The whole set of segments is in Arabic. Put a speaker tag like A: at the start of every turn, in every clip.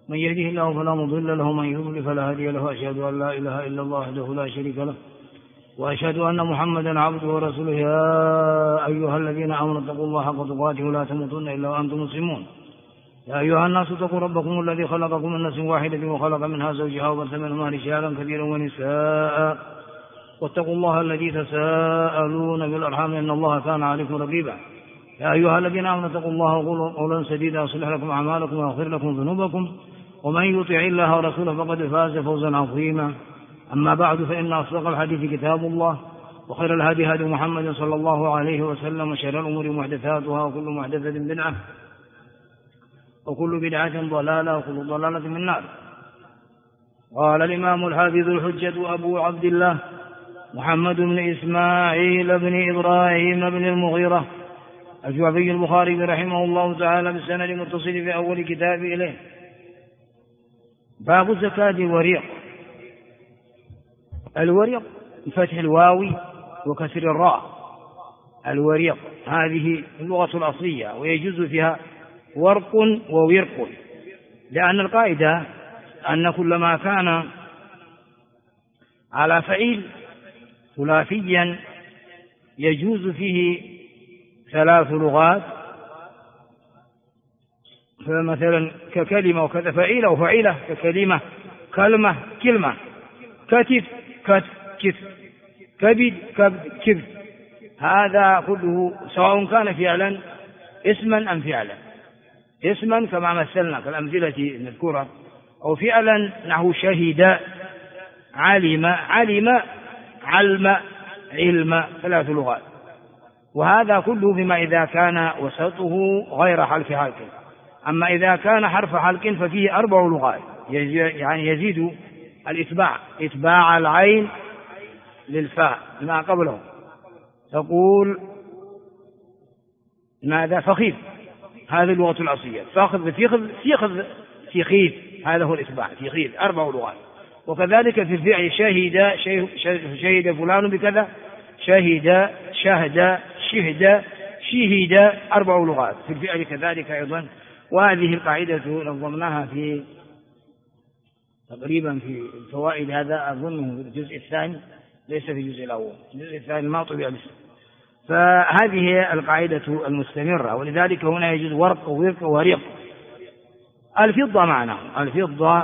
A: من يهده الله فلا مضل له ومن يضلل فلا هادي له. أشهد أن لا إله إلا الله وحده لا شريك له وأشهد أن محمدا عبده ورسوله. يا أيها الذين آمنوا اتقوا الله حق تقاته ولا تموتن إلا وأنتم مسلمون. يا أيها الناس اتقوا ربكم الذي خلقكم من نفس واحدة وخلق منها زوجها وبث منهما رجالا كثيرا ونساء واتقوا الله الذي تساءلون بالأرحام إن الله كان عليكم رقيبا. يا أيها الذين آمنوا اتقوا الله وقولوا قولا سديدا يصلح لكم أعمالكم ويغفر لكم ذنوبكم ومن يطع الله ورسوله فقد فاز فوزا عظيما. أما بعد فإن أصدق الحديث كتاب الله وخير الهدي هدي محمد صلى الله عليه وسلم وشر الأمور محدثاتها وكل محدثة بدعة وكل بدعة ضلالة وكل ضلالة من النار. قال الإمام الحافظ الحجة أبو عبد الله محمد بن إسماعيل بن إبراهيم بن المغيرة الجعفي البخاري رحمه الله تعالى بالسند المتصل في أول كتاب إليه: باب زكاة الوريق. الوريق بفتح الواو وكسر الراء. الوريق هذه اللغة الأصلية ويجوز فيها ورق وورق، لأن القاعدة أن كل ما كان على فعيل ثلاثيا يجوز فيه ثلاث لغات، فمثلا ككلمة وكذا فعيلة وفعيلة، ككلمة كلمة كلمة، كتف كتف كتف، كبد كبد كبد. هذا كله سواء كان فعلا اسما أم فعلا، اسما كما مثلنا كالأمثلة المذكورة، أو فعلا نحو شهد علم علم علم علم، ثلاث لغات. وهذا كله بما إذا كان وسطه غير حرف حلق. أما إذا كان حرف حلق ففيه 4 لغات، يعني يزيد الإتباع، إتباع العين للفاء ما قبله. تقول ماذا؟ فخيف، هذه اللغة الأصلية. فاخذ فيخذ فيخيف، هذا هو الإتباع، فيخيف 4 لغات. وكذلك في الفعل شهد فلان بكذا، شهد شهد شهد شهد، 4 لغات في الفعل كذلك أيضا. وهذه القاعدة نظمناها في تقريبا في الفوائد، هذا أظنه في الجزء الثاني، ليس في الجزء الأول، الجزء الثاني ما طبع لسه. فهذه هي القاعدة المستمرة، ولذلك هنا يجوز ورق وورق وريق. الفضة معناه الفضة.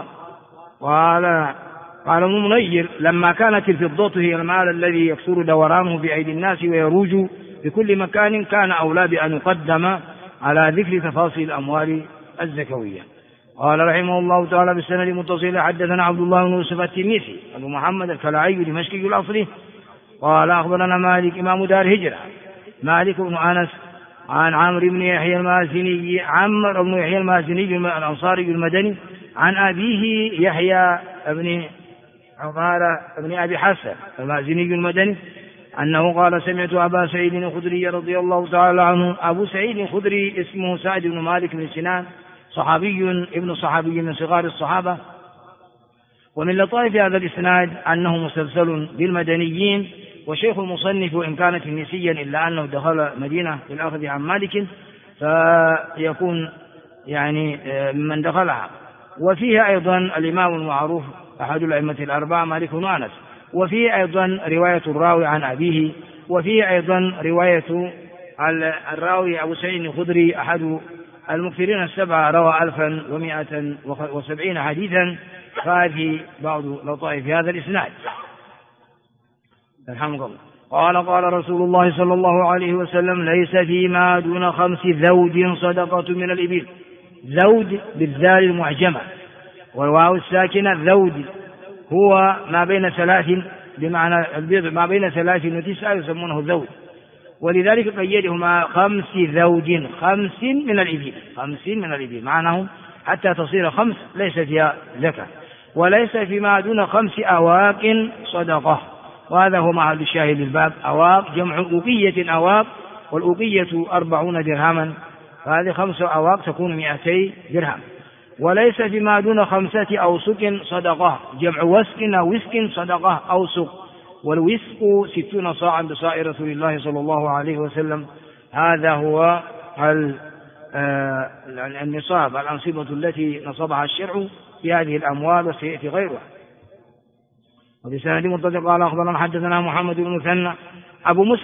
A: قال ابن منير: لما كانت الفضة هي المال الذي يكثر دورانه بأيدي الناس ويروج بكل مكان، كان أولى بأن يقدم على ذكر تفاصيل الأموال الزكوية. قال رحمه الله تعالى بالسند المتصل: حدثنا عبد الله بن يوسف التنيسي أبو محمد الكلاعي دمشقي الأصلي قال أخبرنا مالك إمام دار هجرة مالك بن أنس عن عمرو بن يحيى المازني الأنصاري المدني عن أبيه يحيى بن عمارة بن أبي حسن المازني المدني أنه قال: سمعت أبا سعيد الخدري رضي الله تعالى عنه. أبو سعيد الخدري اسمه سعد بن مالك بن سنان، صحابي ابن صحابي من صغار الصحابة. ومن لطائف هذا الإسناد أنه مسلسل بالمدنيين، وشيخ المصنف وإن كانت نسيا إلا أنه دخل مدينة للأخذ عن مالك، فيكون يعني من دخلها. وفيها أيضا الإمام المعروف أحد الأئمة الأربعة مالك بن أنس، وفيه أيضا رواية الراوي عن أبيه، وفيه أيضا رواية الراوي أبو سعيد الخدري أحد المكثرين 7 روى 1170 حديثا. فهذه بعض لطائف هذا الإسناد. الحمد لله. قال رسول الله صلى الله عليه وسلم: ليس فيما دون 5 ذود صدقة من الإبل. ذود بالذال المعجمة والواو الساكنة. ذود هو ما بين 3، بمعنى البيض ما بين 3 و9 يسمونه ذود، ولذلك قيدهما 5 ذود، 5 من الإبل، 50 من الإبل، معناه حتى تصير 5 ليس فيها زكاة. وليس فيما دون 5 أواق صدقة، وهذا هو محل الشاهد للباب. أواق جمع أوقية، أواق، والأوقية 40 درهما، فهذه 5 أواق تكون 200 درهم. وليس فيما دون 5 أوسق صدقة، جمع وسق أو وسق صدقة أوسق، والوسق 60 صاعا بصاع رسول الله صلى الله عليه وسلم. هذا هو النصاب الأنصبة التي نصبها الشرع في هذه الأموال، وسيأتي غيرها. وبسند متصل قال أخبرنا حدثنا محمد بن مثنى أبو موسى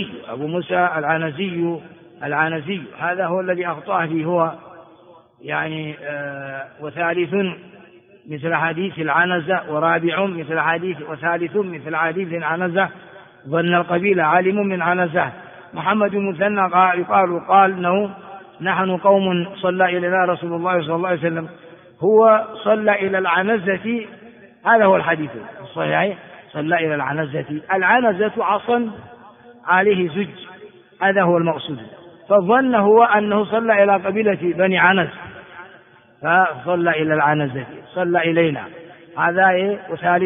A: العنزي هذا هو الذي أخطأه فيه، هو يعني وثالث مثل حديث العنزة، ورابع مثل حديث، وثالث مثل حديث العنزة، ظن القبيلة عالم من عنزة. محمد بن مثنى قال إنه نحن قوم صلى إلينا رسول الله صلى الله عليه وسلم، هو صلى إلى العنزة، هذا هو الحديث الصحيح، صلى إلى العنزة عصا عليه زج، هذا هو المقصود، فظن هو أنه صلى إلى قبيلة بني عنز، فصلى إلى العنزة، صلى إلينا، هذا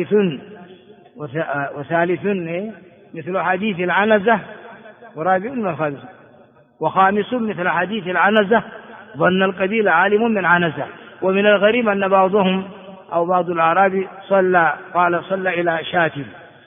A: وثالث مثل حديث العنزة، ورابع وخامس مثل حديث العنزة، ظن القبيلة عالم من عنزة. ومن الغريب أن بعضهم أو بعض الأعراب قال صلى إلى شاتم،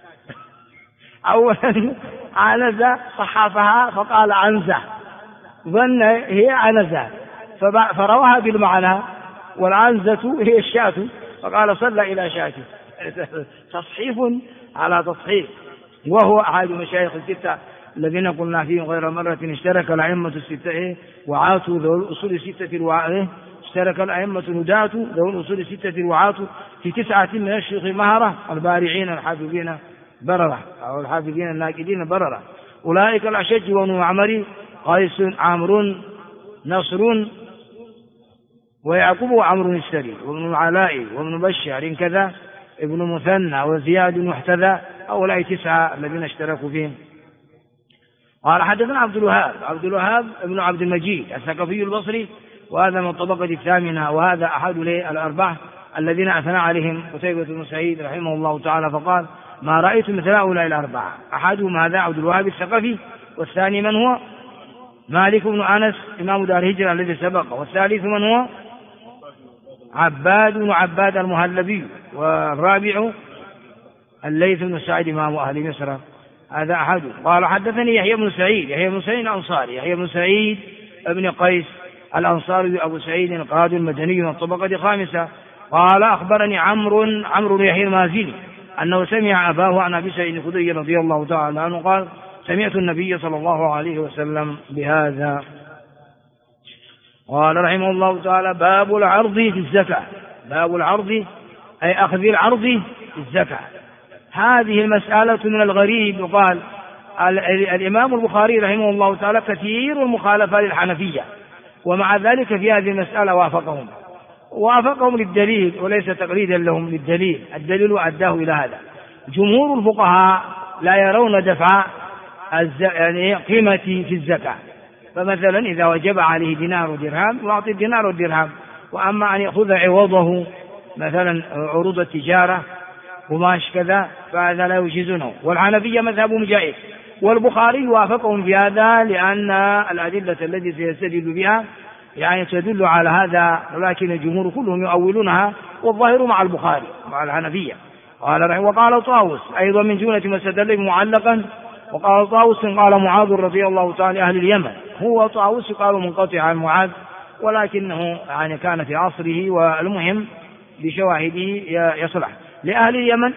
A: أولا عنزة صحفها فقال عنزة، ظن هي عنزة فرواها بالمعنى، والعنزة هي الشاة فقال صلى إلى شاتم، تصحيف على تصحيف. وهو أحد مشايخ الستة الذين قلنا فيهم غير مرة اشترك الأئمة الستة وعاتوا ذو الأصول الستة اشترك الأئمة الهداة ذو الأصول الستة وعاتوا في 9 من الشيوخ المهرة البارعين الحافظين بررة، أو الحافظين الناقدين بررة، أولئك الأشج وابن معمر قيس عمرو نصر ويعقوب وعمرو السري وابن العلاء وابن بشار كذا ابن مثنى وزياد محتذى، هؤلاء 9 الذين اشتركوا فيهم. قال حدثنا عبد الوهاب ابن عبد المجيد الثقفي البصري، وهذا من الطبقة الثامنة، وهذا أحد الأربعة الذين أثنى عليهم قتيبة بن سعيد رحمه الله تعالى فقال ما رأيت مثل هؤلاء الأربعة، أحدهم هذا عبد الوهاب الثقفي، والثاني من هو؟ مالك بن أنس إمام دار الهجرة الذي سبق، والثالث من هو؟ عباد بن عباد المهلبي، والرابع الليث بن سعد إمام أهل مصر، هذا أحد. قال حدثني يحيى بن سعيد الأنصاري، يحيى بن سعيد ابن قيس الأنصاري أبو سعيد القاضي المدني من الطبقة الخامسة، قال أخبرني عمرو بن يحيى المازني أنه سمع أباه عن أبي سعيد الخدري رضي الله تعالى عنه قال سمعت النبي صلى الله عليه وسلم بهذا. قال رحمه الله تعالى باب العرض في الزكاة، باب العرض أي أخذ العرض في الزكاة. هذه المسألة من الغريب، وقال الإمام البخاري رحمه الله تعالى كثير المخالفة للحنفية، ومع ذلك في هذه المسألة وافقهم للدليل وليس تقليدا لهم للدليل، الدليل أداه إلى هذا. جمهور الفقهاء لا يرون دفع يعني قيمة في الزكاة، فمثلا إذا وجب عليه دينار ودرهم يعطي الدينار والدرهم، وأما أن يأخذ عوضه مثلا عروض التجارة قماش كذا فهذا لا يجيزونه، والحنفية مذهبهم جائز، والبخاري وافقهم في هذا لأن الأدلة التي سيستدل بها يعني تدل على هذا، ولكن الجمهور كلهم يؤولونها، والظاهر مع البخاري مع الحنفية. وقال طاووس أيضا من جملة ما استدل معلقا، وقال طاووس قال معاذ رضي الله تعالى أهل اليمن، هو طاووس قالوا منقطع عن معاذ ولكنه يعني كان في عصره، والمهم بشواهده يصلح. لأهل اليمن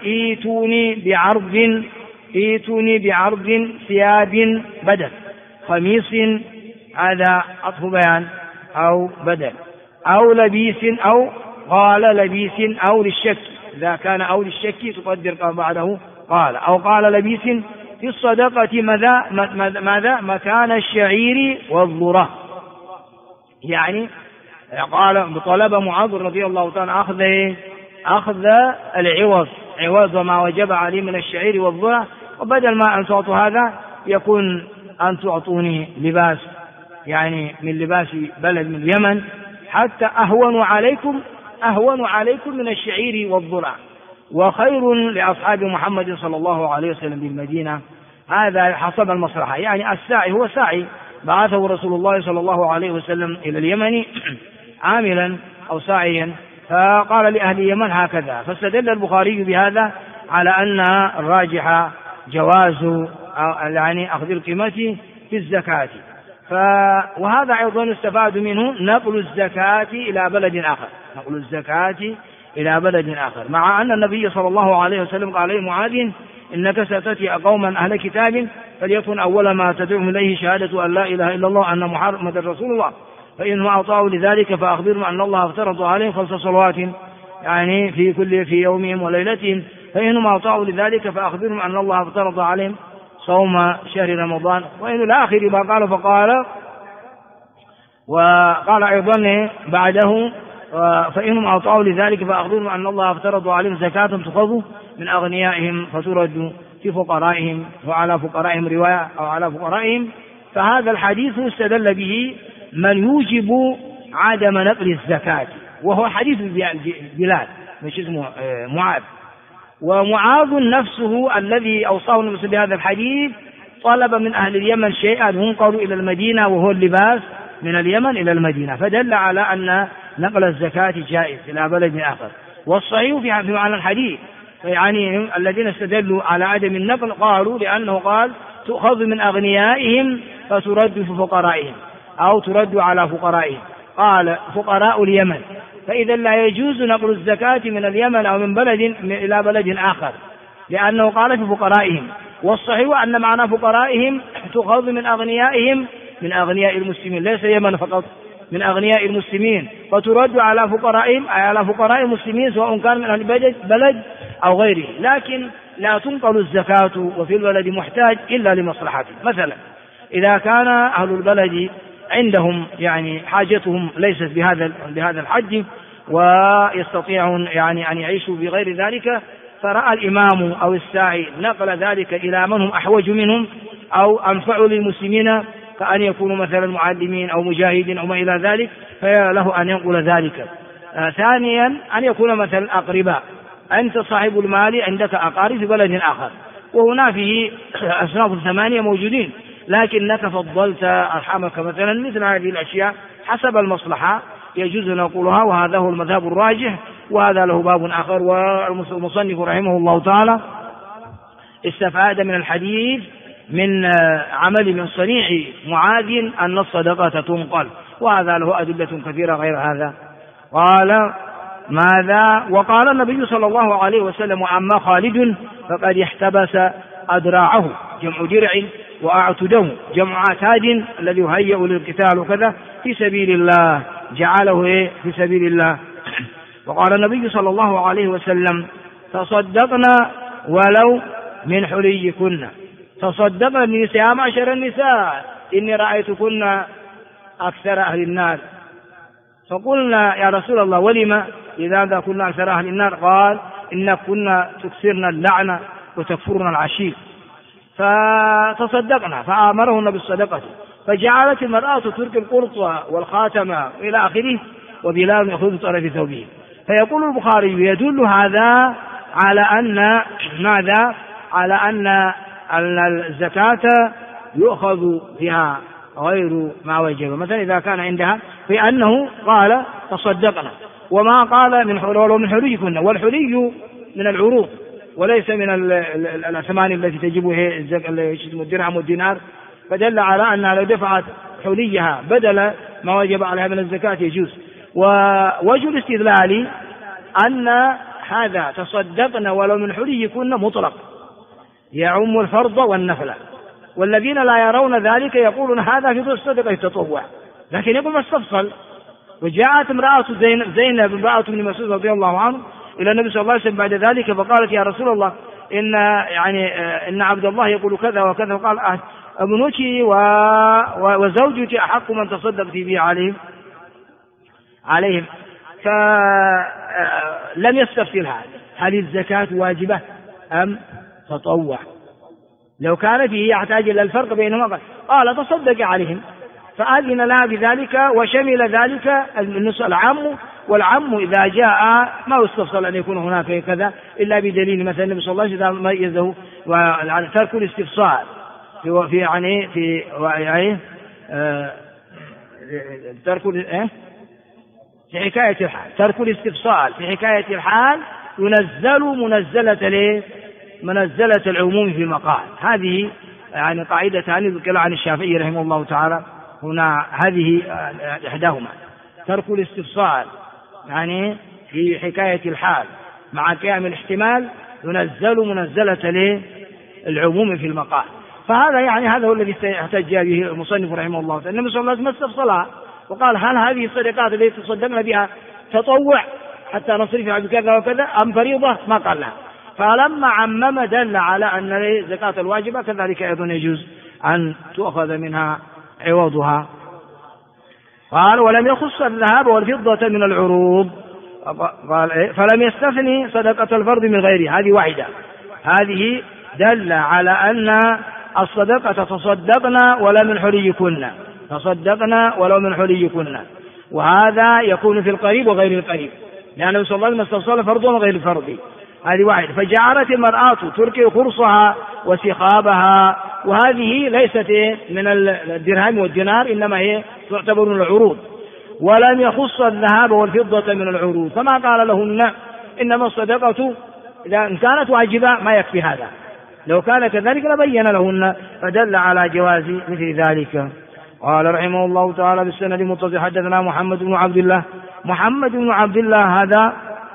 A: ايتوني بعرض ثياب بدل، قميص هذا عطف بيان أو بدل، أو لبيس، أو قال لبيس أو للشك، إذا كان أو للشك تقدر بعده قال، أو قال لبيس في الصدقة ماذا مكان الشعير والذرة، يعني قال طلب معاذ رضي الله تعالى أخذ عوض ما وجب عليه من الشعير والذرة، وبدل ما أن تعطوا هذا يكون أن تعطوني لباس يعني من لباس بلد من اليمن، حتى أهون عليكم من الشعير والذرة، وخير لأصحاب محمد صلى الله عليه وسلم بالمدينة، هذا حسب المصلحة، يعني الساعي هو ساعي بعثه رسول الله صلى الله عليه وسلم إلى اليمن عاملا أو ساعيا، فقال لأهل اليمن هكذا، فاستدل البخاري بهذا على أن الراجح جواز يعني أخذ القيمة في الزكاة. وهذا أيضا يستفاد منه نقل الزكاة إلى بلد آخر، نقل الزكاة إلى بلد آخر، مع أن النبي صلى الله عليه وسلم قال لمعاذ إنك ستأتي قوما أهل كتاب فليكن أول ما تدعوهم إليه شهادة أن لا إله إلا الله أن محمدا رسول الله، فإنهم أطاعوا لذلك فأخبرهم أن الله افترض عليهم 5 صلوات يعني في يومهم وليلتهم، فإنهم أطاعوا لذلك فأخبرهم أن الله افترض عليهم صوم شهر رمضان، وإلى الآخر ما قال. فقال وقال أيضا بعده فإنهم أطاعوا لذلك فأخبرهم أن الله افترض عليهم زكاة تؤخذ من أغنيائهم فترد في فقرائهم وعلى فقرائهم رواية أو على فقرائهم. فهذا الحديث استدل به من يوجب عدم نقل الزكاة، وهو حديث بلال مش اسمه معاذ. ومعاذ نفسه الذي أوصاه النبي بهذا الحديث طلب من أهل اليمن شيئا ينقل إلى المدينة وهو اللباس من اليمن إلى المدينة، فدل على أن نقل الزكاة جائز إلى بلد آخر. والصحيح في معنى الحديث يعني الذين استدلوا على عدم النقل قالوا لأنه قال تؤخذ من أغنيائهم فترد في فقرائهم أو ترد على فقرائهم، قال فقراء اليمن، فإذا لا يجوز نقل الزكاة من اليمن أو من بلد إلى بلد آخر لأنه قال في فقرائهم. والصحيح أن معنى فقرائهم تؤخذ من أغنيائهم من أغنياء المسلمين، ليس اليمن فقط، من أغنياء المسلمين، فترد على فقرائهم أي على فقراء المسلمين سواء كان من أهل بلد أو غيره. لكن لا تنقل الزكاة وفي البلد محتاج إلا لمصلحته. مثلا إذا كان أهل البلد عندهم يعني حاجتهم ليست بهذا الحد ويستطيعون يعني أن يعيشوا بغير ذلك، فرأى الإمام أو الساعي نقل ذلك إلى من هم أحوج منهم أو أنفع للمسلمين كأن يكونوا مثلا معلمين أو مجاهدين أو ما إلى ذلك، فله أن ينقل ذلك. ثانيا أن يكون مثلا أقرباء، أنت صاحب المال عندك أقارب في بلد آخر وهنا فيه أصناف 8 موجودين، لكنك فضلت أرحامك مثلا، مثل هذه الأشياء حسب المصلحة يجوز نقولها، وهذا هو المذهب الراجح، وهذا له باب آخر. والمصنف رحمه الله تعالى استفاد من الحديث من عمل من صنيع معاذ أن الصدقة تنقل، وهذا له أدلة كثيرة غير هذا. قال ماذا؟ وقال النبي صلى الله عليه وسلم أما خالد فقد احتبس أدراعه جمع درع وأعتده جمع عتاد الذي يهيأ للقتال وكذا في سبيل الله، جعله في سبيل الله. وقال النبي صلى الله عليه وسلم تصدقنا ولو من حليكن، تصدقنا النساء معشر النساء إني رأيتكن أكثر أهل النار. فقلنا يا رسول الله ولما إذا كنا أكثر أهل النار؟ قال إن كنا تكثرنا اللعنة وتكفرنا العشير. فتصدقنا فآمرهن بالصدقة، فجعلت المرأة ترك القرط والخاتم إلى آخره وبلال يأخذ طرف ثوبه. فيقول البخاري يدل هذا على أن ماذا؟ على أن الزكاة يؤخذ فيها غير ما وجب، مثلا إذا كان عندها في أنه قال تصدقنا، وما قال من حليكن، والحلي من العروض وليس من الأثمان التي تجبه الدرهم والدينار، فدل على أنها لو دفعت حليها بدل ما وجب عليها من الزكاة يجوز. ووجه الاستدلال أن هذا تصدقنا ولو من حليكن مطلق يعم الفرض والنفل، والذين لا يرون ذلك يقولون هذا في الصدقة التطوع، لكن يقول ما استفصل. وجاءت امرأة زينب امرأة بن مسعود رضي الله عنه إلى النبي صلى الله عليه وسلم بعد ذلك فقالت يا رسول الله إن عبد الله يقول كذا وكذا، وقال ابنك وزوجك أحق من تصدقت به عليهم. فلم يستفسرها هل الزكاة واجبة أم تطوع؟ لو كان فيه يحتاج إلى الفرق بينهما قال تصدق عليهم، فأذن لها بذلك وشمل ذلك العم، والعم إذا جاء ما يستفصل أن يكون هناك كذا إلا بدليل، مثلا النبي صلى الله عليه وسلم ميزه وترك الاستفصال في حكاية الحال، ترك الاستفصال في حكاية الحال ينزل منزلة العموم في المقال. هذه قاعدة ذكرها عن الشافعي رحمه الله تعالى هنا هذه إحداهما، ترك الاستفصال يعني في حكاية الحال مع قيام الاحتمال ينزل منزلة للعموم في المقال. فهذا يعني هذا هو الذي احتج به المصنف رحمه الله تعالى. النبي صلى الله عليه وسلم استفصلها وقال هل هذه الصدقات التي تصدقنا بها تطوع حتى نصرفها بكذا وكذا أم فريضة؟ ما قال لها. فلما عمم دل على أن الزكاة الواجبة كذلك أيضا يجوز أن تؤخذ منها عوضها. قال ولم يخص الذهب والفضة من العروض، قال فلم يستثني صدقة الفرد من غيره، هذه واحدة، هذه دل على أن الصدقة تصدقنا ولا من حليكن، تصدقنا ولو من حليكن، وهذا يكون في القريب وغير القريب، لأن النبي صلى الله عليه وسلم استوصل فرض وغير الفرض، هذه واحدة. فجعلت المرأة تركي خرصها وسخابها، وهذه ليست من الدرهم والدينار، إنما هي تعتبر من العروض. ولم يخص الذهب والفضة من العروض، فما قال لهن إنما الصدقة إذا كانت واجبة ما يكفي هذا، لو كان كذلك لبين لهن، فدل على جواز مثل ذلك. قال رحمه الله تعالى بالسند المتصل حدثنا محمد بن عبد الله. محمد بن عبد الله هذا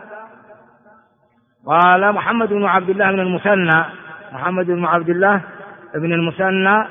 A: قال محمد بن عبد الله بن المثنى، محمد بن عبد الله بن المثنى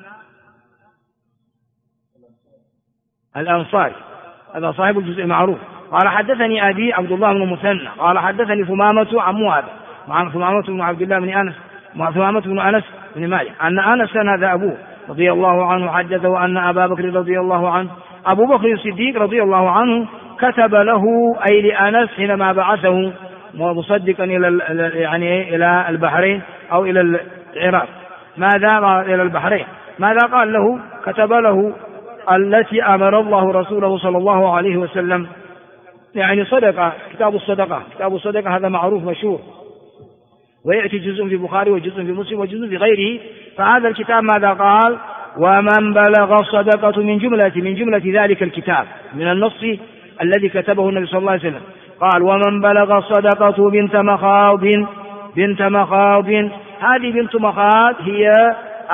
A: الأنصاري، هذا صاحب الجزء معروف. قال حدثني أبي عبد الله بن المثنى قال حدثني ثمامة عن موهب، ثمامة بن عبد الله بن أنس، ثمامة بن أنس بن مالك، أن أنس هذا أبوه رضي الله عنه حدثه أن أبا بكر رضي الله عنه، أبو بكر الصديق رضي الله عنه كتب له أي لأنس حينما بعثه مصدقا إلى البحرين أو إلى العراق، ماذا إلى البحرين، ماذا قال له؟ كتب له التي أمر الله رسوله صلى الله عليه وسلم، يعني صدقة، كتاب الصدقة، كتاب الصدقة هذا معروف مشهور، ويأتي جزء في البخاري وجزء في مسلم وجزء في غيره. فهذا الكتاب ماذا قال؟ ومن بلغ الصدقة من جملة ذلك الكتاب، من النص الذي كتبه النبي صلى الله عليه وسلم، قال ومن بلغ الصدقة بنت مخاض، هذه بنت مخاض هي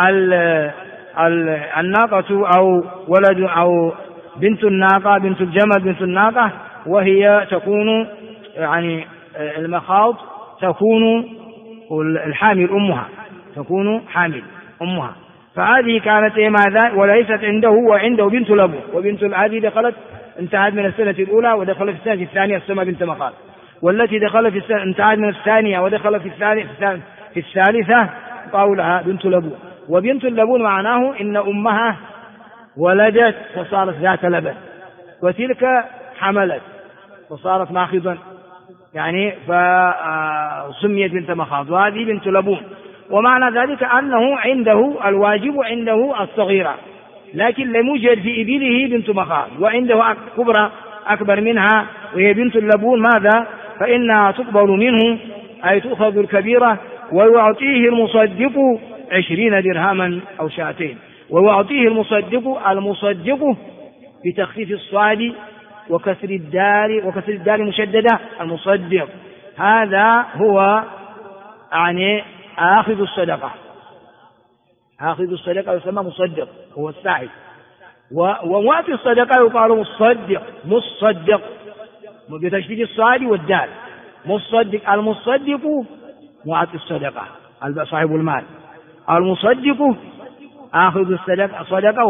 A: الناقة أو ولد أو بنت الناقة، بنت الجمل، بنت الناقة، وهي تكون يعني المخاض تكون الحامل أمها، تكون حامل أمها. فهذه كانت ماذا؟ وليست عنده، وعنده بنت لبون، وبنت هذه دخلت انتهت من السنة الأولى ودخلت في السنة الثانية تسمى بنت مخاض، والتي دخلت في السنة انتهت من الثانية ودخلت في الثالثة قولها بنت لبون. وبنت اللبون معناه إن أمها ولدت فصارت ذات لبن، وتلك حملت فصارت ماخضا، يعني فسميت بنت مخاض، وهذه بنت لبون. ومعنى ذلك أنه عنده الواجب عنده الصغيرة، لكن لم يوجد في إبله بنت مخاض، وعنده كبرى أكبر منها وهي بنت اللبون، ماذا؟ فإنها تقبل منه أي تؤخذ الكبيرة، ويعطيه المصدق 20 درهما أو شاتين، ويعطيه المصدق بتخفيف الصاد وكسر الدال مشددة، المصدق هذا هو يعني آخذ الصدقة، آخذ الصدقة يسمى مصدق، هو الساعي. ومعطي الصدقة يقال مصدق بتشديد الصاد والدال، مصدق. المصدق معطي الصدقة صاحب المال، المصدق آخذ الصدقة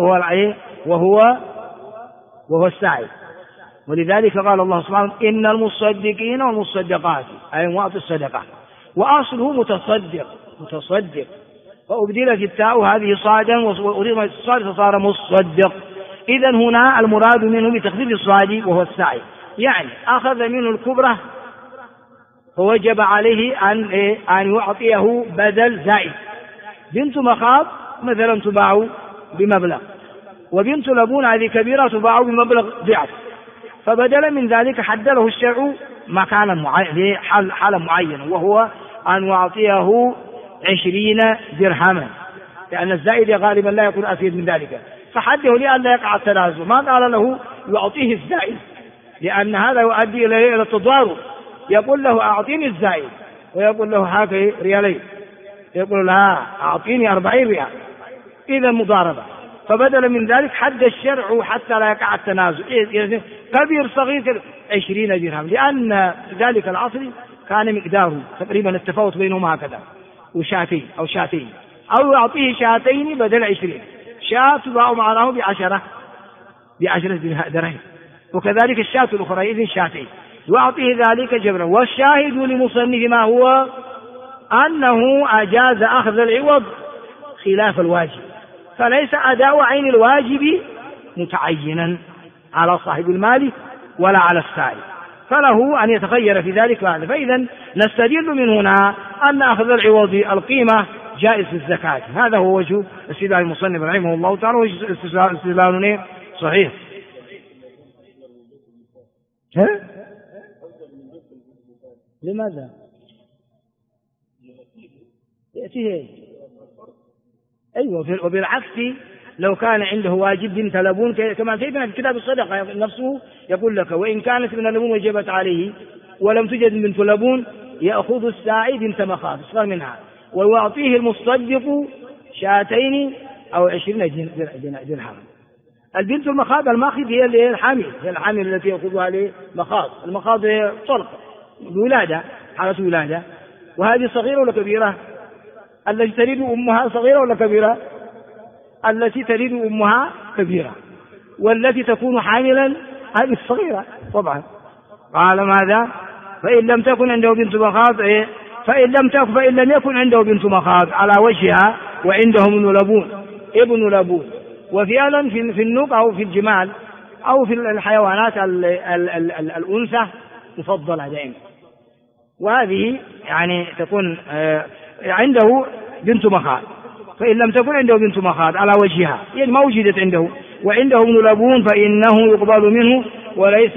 A: وهو الساعي. ولذلك قال الله سبحانه إن المصدقين والمصدقات أي معطي الصدقة، وأصله متصدق، فأبدلت التاء هذه صادا وأريد الصاد فصار مصدق. إذن هنا المراد منه بتخفيف الصاد وهو السعي، يعني أخذ منه الكبرى فوجب عليه أن يعطيه بدل زائد. بنت مخاض مثلا تباع بمبلغ، وبنت لبون هذه كبيرة تباع بمبلغ ضعف، فبدل من ذلك حد له الشرع مكانا حالة معينة، وهو أن يعطيه 20 درهما، لأن الزائد غالبا لا يكون أزيد من ذلك، فحده لأن لا يقع التنازل. ما قال له يعطيه الزائد، لأن هذا يؤدي إلى التضارب، يقول له أعطيني الزائد ويقول له هاك ريالين، يقول لا أعطيني 40 ريال، إذا مضاربة. فبدل من ذلك حد الشرع حتى لا يقع التنازع، كبير صغير 20 درهم، لأن ذلك العصر كان مقداره تقريبا التفاوت بينهما هكذا، وشاتين أو شاتين، أو يعطيه شاتين بدل 20، شاة تباع معناه ب10 درهم، وكذلك الشاة الأخرى إذن شاتين، ويعطيه ذلك جبرا. والشاهد لمصنف ما هو أنه أجاز أخذ العوض خلاف الواجب، فليس أداء عين الواجب متعينا على صاحب المال ولا على السائل، فله أن يتخير في ذلك هذا. فإذا نستدل من هنا أن أخذ العوض القيمة جائز في الزكاة. هذا هو وجه استدلال المصنف رحمه الله تعالى، وجه استدلال صحيح. لماذا؟ يأتيه أيوة. وبالعكس لو كان عنده واجب بنت لبون كما في كتاب الصدقة نفسه يقول لك وإن كانت من اللبون وجبت عليه ولم توجد بنت لبون يأخذ الساعي بنت مخاض أصغر منها ويعطيه المصدق شاتين أو 20 درهم. البنت المخاض الماخذ هي الحامل، هي الحامل التي يأخذها لمخاض. المخاض هي طلق الولادة، حالة ولادة. وهذه صغيرة ولا كبيرة؟ التي تريد أمها صغيرة ولا كبيرة؟ التي تريد أمها كبيرة، والتي تكون حاملا هذه الصغيرة طبعا. قال ماذا؟ فإن لم تكن عنده بنت مخاض فإن لم يكن عنده بنت مخاض على وجهها وعنده ابن لبون. وفعلا في النوق أو في الجمال أو في الحيوانات الأنثى مفضلة دائما، وهذه يعني تكون عنده بنت مخاض. فإن لم تكن عنده بنت مخاض على وجهها يعني ما وجدت عنده وعنده ابن لبون فإنه يقبل منه وليس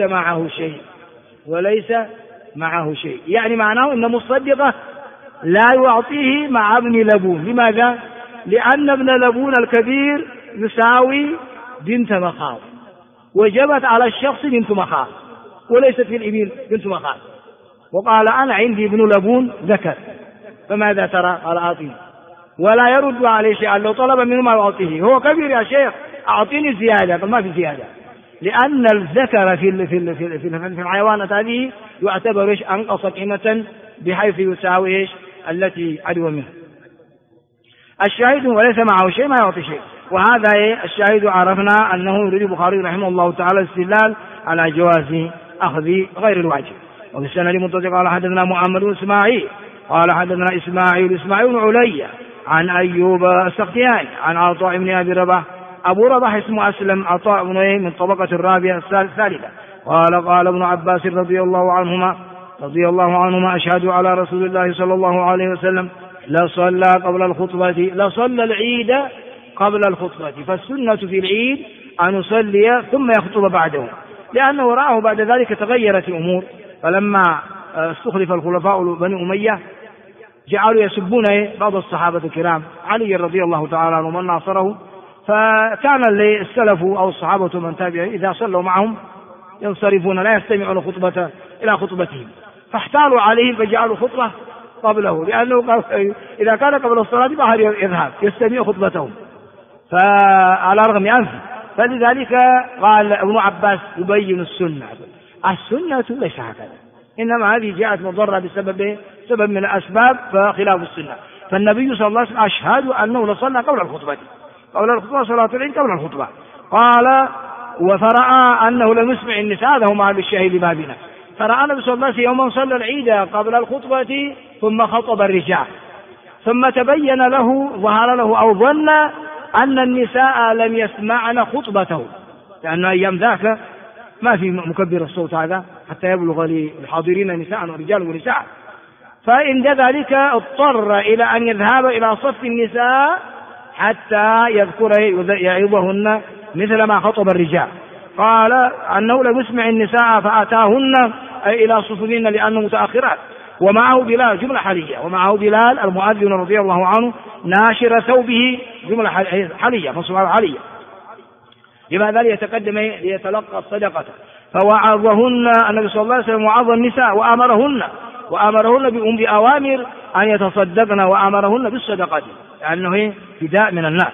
A: معه شيء. يعني معناه أن مصدقة لا يعطيه مع ابن لبون. لماذا؟ لأن ابن لبون الكبير يساوي بنت مخاض، وجبت على الشخص بنت مخاض وليست في الإبل بنت مخاض، وقال أنا عندي ابن لبون ذكر فماذا ترى؟ قال أعطيه، ولا يرد عليه شيئا. لو طلب منه ما يعطيه، هو كبير يا شيخ أعطيني زيادة، قال ما في زيادة، لأن الذكر في الحيوانات هذه يعتبر أنقص قيمة بحيث يساوي التي عدو منه. الشاهد وليس معه شيء ما يعطي شيء. وهذا الشاهد عرفنا أنه يريد البخاري رحمه الله تعالى الاستدلال على جواز أخذ غير الواجب. وفي السنة المتصل قال حدثنا محمد بن إسماعيل قال حدثنا إسماعيل بن عليا عن أيوب السختياني عن عطاء بن أبي رباح. أبو رباح اسمه أسلم، عطاء بن من طبقة الرابعة الثالثة. قال ابن عباس رضي الله عنهما أشهد على رسول الله صلى الله عليه وسلم لصلى العيد قبل الخطبة، فالسنة في العيد أن يصلي ثم يخطب بعده، لأنه رآه بعد ذلك تغيرت الأمور. فلما استخلف الخلفاء بني أمية جعلوا يسبون بعض الصحابة الكرام، علي رضي الله تعالى عنه من ناصره، فكان السلف أو الصحابة من تابعه إذا صلوا معهم ينصرفون لا يستمعون إلى خطبتهم، فاحتالوا عليه فجعلوا خطبة قبله، لأنه إذا كان قبل الصلاة بحر يذهب يستمع خطبتهم فعلى رغم أنفه. فلذلك قال ابن عباس يبين السنة ليس هكذا، إنما هذه جاءت مضرة بسبب من الأسباب فخلاف السنة. فالنبي صلى الله عليه وسلم أشهد أنه لصلى قبل الخطبة صلاة العيد قبل الخطبة. قال وفرأى أنه لم يسمع النساء، هذا هو محل الشاهد لبابنا. فرأى النبي صلى الله عليه وسلم يوما صلى العيد قبل الخطبة ثم خطب الرجال، ثم تبين له ظهر له أو ظن أن النساء لم يسمعن خطبته، لأن أيام ذاك ما في مكبر الصوت هذا حتى يبلغ للحاضرين نساء ورجال ونساء. فإن ذلك اضطر إلى أن يذهب إلى صف النساء حتى يذكر يعظهن مثل ما خطب الرجال. قال أنه لم يسمع النساء فأتاهن أي إلى صفوفهن لأنه متأخرات، ومعه بلال جملة حالية، ومعه بلال المؤذن رضي الله عنه ناشر ثوبه جملة حالية مصروفة حالية، لماذا ليتقدم ليتلقى الصدقة. فوعظهن النبي صلى الله عليه وسلم وعظ النساء وأمرهن بأوامر أن يتصدقن وأمرهن بالصدقة، لأنه فداء من الناس.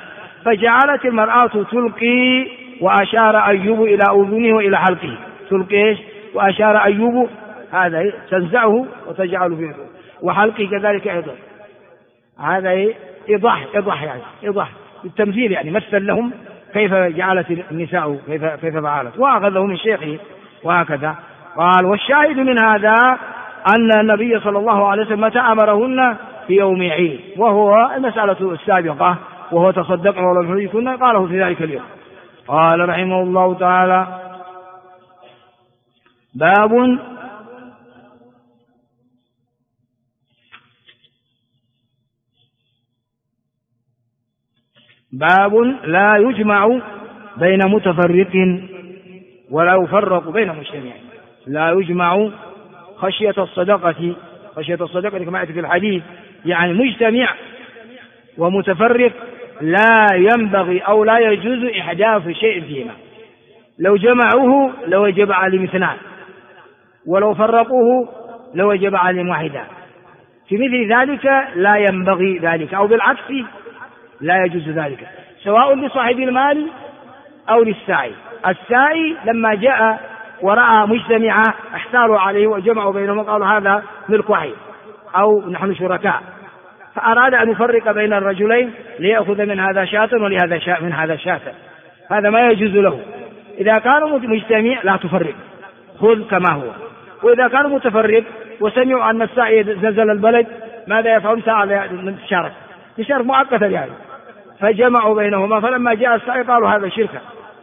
A: فجعلت المرأة تلقي وأشار أيوب إلى أذنه وإلى حلقه. تلقي إيش؟ وأشار أيوب هذا تنزعه وتجعله في أذنه، وحلقه كذلك أيضا. هذا إيضاح يعني إيضاح التمثيل، يعني مثل لهم كيف جعلت النساء كيف فعلت، وأخذه من شيخه وهكذا. قال: والشاهد من هذا أن النبي صلى الله عليه وسلم متى أمرهن في يوم عيد، وهو المسألة السابقة، وهو تصدقن ولم يحرجكن، قاله في ذلك اليوم. قال رحمه الله تعالى: باب لا يجمع بين متفرق ولا يفرق بين مجتمع. لا يجمع خشية الصدقة كما يأتي في الحديث، يعني مجتمع ومتفرق لا ينبغي أو لا يجوز إحداث شيء فيهما. لو جمعوه لوجب عليهم اثنان، ولو فرقوه لوجب عليهم واحدا. في مثل ذلك لا ينبغي ذلك، أو بالعكس لا يجوز ذلك، سواء لصاحب المال أو للساعي. الساعي لما جاء ورأى مجتمعا احتالوا عليه وجمعوا بينهم وقالوا هذا ملك واحد أو نحن شركاء، فأراد أن يفرق بين الرجلين ليأخذ من هذا شاة ولهذا من هذا شاة، هذا ما يجوز له. إذا كانوا مجتمع لا تفرق، خذ كما هو. وإذا كانوا متفرق وسمعوا أن الساعي نزل البلد، ماذا يفعل؟ ساعة تشارك مؤقتا يعني، فجمعوا بينهما، فلما جاء الساعي قالوا هذا شركة.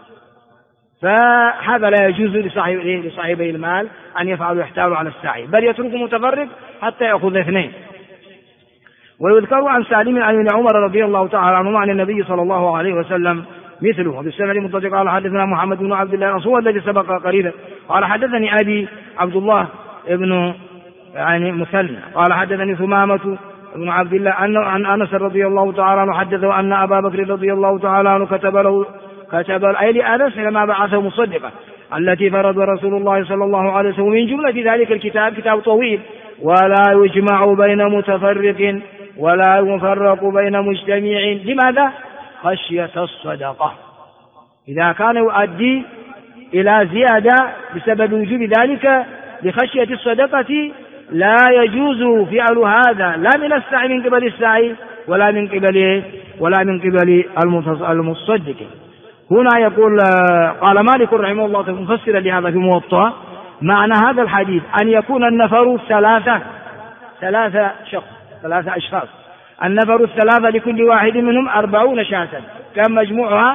A: فهذا لا يجوز لصاحبي المال أن يفعلوا يحتالوا على الساعي، بل يتركوا متفرق حتى يأخذ اثنين. ويذكر عن سالم عن ابن عمر رضي الله تعالى عنهما عن النبي صلى الله عليه وسلم مثله بالسند المتصل. قال: حدثنا محمد بن عبد الله الرسول الذي سبق قريبا. قال: حدثني أبي عبد الله ابن مثنى قال: حدثني ثمامة بن عبد الله عن أنس رضي الله تعالى عنه حدثه أن أبا بكر رضي الله تعالى عنه كتب أي لأنس لما بعثه مصدقا التي فرض رسول الله صلى الله عليه وسلم. من جملة ذلك الكتاب كتاب طويل: ولا يجمع بين متفرق ولا يفرق بين مجتمع. لماذا؟ خشية الصدقة. إذا كان يؤدي إلى زيادة بسبب وجوب ذلك لخشية الصدقة لا يجوز فعل هذا، لا من الساعي من قبل الساعي ولا من قبل المصدق. هنا يقول قال مالك رحمه الله مفسرا لهذا في موطأ: معنى هذا الحديث أن يكون النفر ثلاثة أشخاص، النفر الثلاثة لكل واحد منهم 40 شاة، كان مجموعها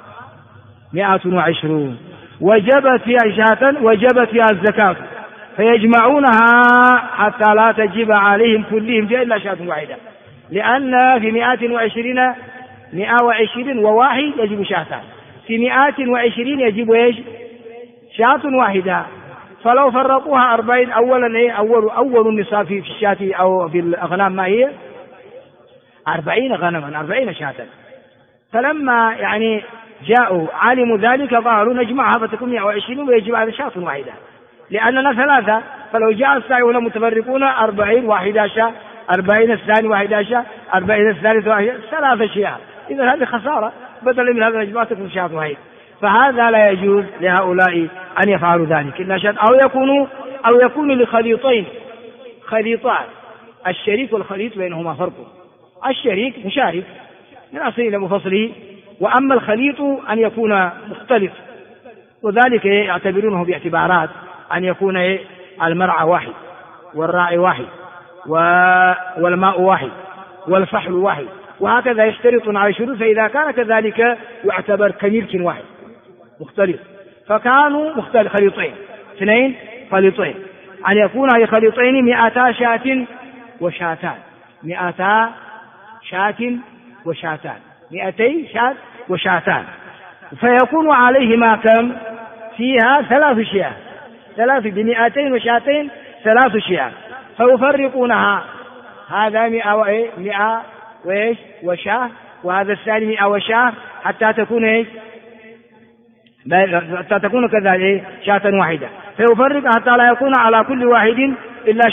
A: 120، وجبت فيها الزكاة، فيجمعونها حتى لا تجب عليهم كلهم إلا شاة واحدة، لأن في 120 يجب شاتان، في 120 يجب شاة واحدة. فلو فرقوها 40 أول النصاب في الشاة أو في الأغنام ما هي 40 غنما 40 شاة. فلما جاءوا علموا ذلك قالوا نجمعها فتكون 120 ويجب على شاة واحدة، لأننا ثلاثة. فلو جاء الساعي ولا متفرقون 40 واحدة شاة، 40 الثاني واحدة شاة، 40 الثالث واحدة، 3 شياه. إذا هذه خسارة، بدل من هذا الإجماع تكون شاة واحدة. فهذا لا يجوز لهؤلاء أن يفعلوا ذلك إلا شاة، أو يكون خليطان. الشريك والخليط بينهما فرق. الشريك مشارك من أصله إلى مفصله، وأما الخليط أن يكون مختلف، وذلك يعتبرونه باعتبارات أن يكون المرعى واحد والراعي واحد والماء واحد والفحل واحد، وهكذا يشترطون على شروط. فإذا كان كذلك يعتبر كملك واحد مختلف، فكانوا خليطين، 2 خليطين، أن يكون خليطين 200 شاة وشاتان، 200 شاة وشاتان، 200 شاة وشاتان، فيكون عليهما كم؟ فيها 3 شياه، 3 ب200 وشاتين 3 شياه، فيفرقونها، هذا 100 وشاه، وهذا الثاني 100 وشاه، حتى تكون كذلك شاة واحدة، فيفرق حتى لا يكون على كل واحد إلا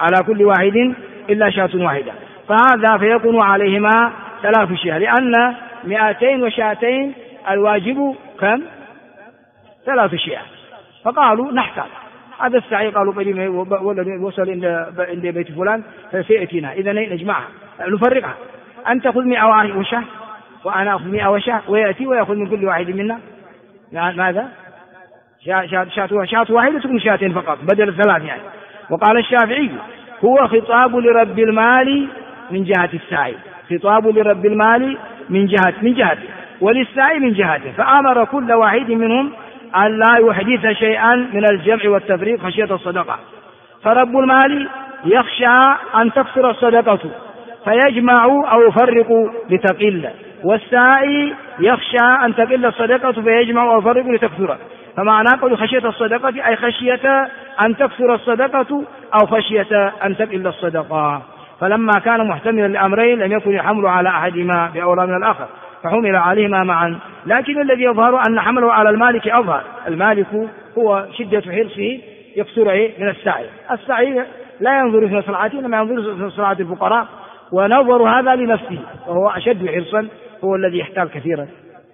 A: شاة واحدة، فهذا فيكون عليهما 3 شياه، لأن 200 وشاتين الواجب كم؟ 3 شياه. فقالوا نحتاج هذا السعي. قالوا والذي وصل عند بيت فلان فسيأتينا، إذا نجمعها نفرقها، أن تأخذ 100 وشاه وأنا أخذ 100 وشاه، ويأتي ويأخذ من كل واحد منا ماذا؟ شاة واحدة تكون 2 فقط بدل 3 يعني. وقال الشافعي هو خطاب لرب المال من جهة السعي، خطاب لرب المال من جهته وللسعي من جهته، فأمر كل واحد منهم أن لا يحدث شيئا من الجمع والتفريق خشية الصدقة. فرب المال يخشى أن تكثر الصدقة فيجمع أو يفرق لتقل، والسائي يخشى أن تقل الصدقة فيجمع أو يفرق لتكثر. فمعنى قول خشية الصدقة أي خشية أن تكثر الصدقة أو خشية أن تقل الصدقة. فلما كان محتملا لأمرين لم يكن الحمل على أحدهما بأولى من الآخر فحمل عليهما معا. لكن الذي يظهر أن حمله على المالك أظهر. المالك هو شدة حرصه يكثر من السعي. السعي لا ينظر في مصلحته إنما ينظر في مصلحة الفقراء، ونظر هذا لنفسه وهو أشد حرصا، هو الذي يحتال كثيرا.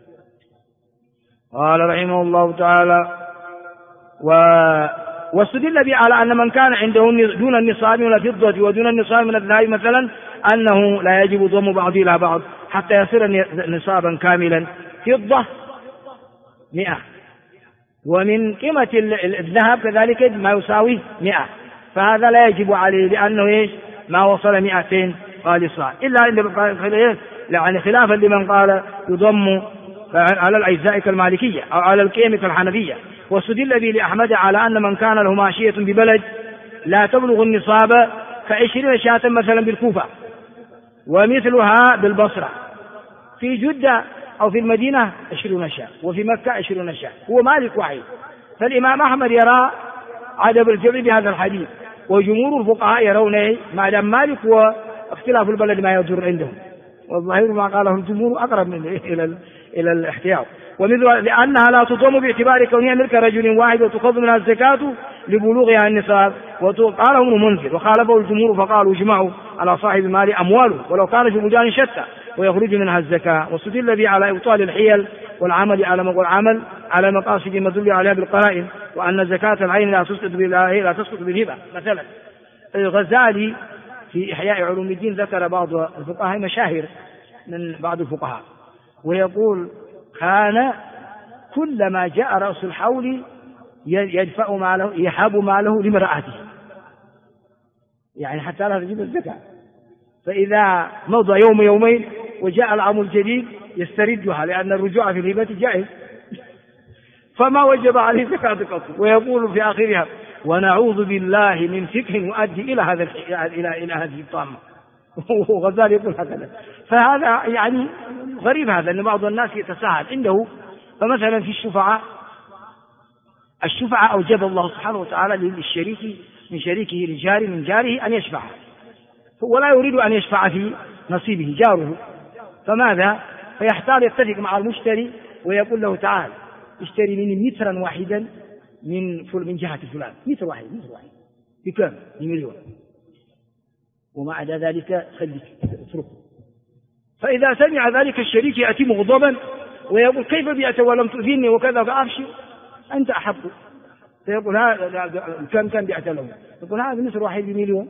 A: قال رحمه الله تعالى واستدل به على أن من كان عنده دون النصاب من الفضة ودون النصاب من الذهب مثلا أنه لا يجب ضم بعض إلى بعض حتى يصير نصابا كاملا. فضة 100 ومن قيمة الذهب كذلك ما يساوي 100، فهذا لا يجب عليه لأنه ما وصل 200 خالصا، إلا يعني خلافا لمن قال يضم على الأجزاء كالمالكية أو على القيم كالحنفية. واستدل به لأحمد على أن من كان له ماشية ببلد لا تبلغ النصاب ك20 شاة مثلا بالكوفة، ومثلها بالبصرة، في جدة أو في المدينة 20 شاة، وفي مكة 20 شاة، هو مالك وحيد. فالإمام أحمد يرى عدم الجمع بهذا الحديث، وجمهور الفقهاء يرون ما دام مالك واختلاف البلد ما يضر عندهم، والظاهر ما قاله الجمهور أقرب من إلى الاحتياط. ومثل لأنها لا تضم باعتبار كونها ملك رجل واحد وتخذ منها الزكاة لبلوغها النصاب. وقاله ابن منذر وخالفه الجمهور فقالوا اجمعوا على صاحب المال أمواله ولو كان في بلدان شتى ويخرج منها الزكاة. واستدل به على إبطال الحيل والعمل على مقاصد ما دل عليها بالقرائن، وأن زكاة العين لا تسقط بالهبة. مثلا الغزالي في إحياء علوم الدين ذكر بعض الفقهاء مشاهير من بعض الفقهاء، ويقول كان كلما جاء رأس الحول يدفع ماله يحاب ماله لمرأته، يعني حتى لا تجيب الزكاة، فإذا مضى يوم يومين وجاء العام الجديد يستردها، لأن الرجوع في الهبة جائز، فما وجب عليه زكاة قط. ويقول في آخرها ونعوذ بالله من فقه يؤدي إلى هذه الطامة. وغزال يقول هكذا. فهذا يعني غريب هذا، أن بعض الناس يتساهل عنده. فمثلا في الشفعة أوجب الله سبحانه وتعالى للشريك من شريكه لجار من جاره أن يشفع، ولا يريد أن يشفع في نصيبه جاره، فماذا؟ فيحتاج يتفق مع المشتري ويقول له تعال اشتري مني مترا واحدا من جهة فلان، متر واحد بكم؟ ب1,000,000، وما عدا ذلك خليك اتركه. فإذا سمع ذلك الشريك يأتي مغضبا ويقول كيف بيعت ولم تؤذني وكذا، فأبشر أنت أحق. فيقول هذا كم بيعت له؟ يقول هذا متر واحد ب1,000,000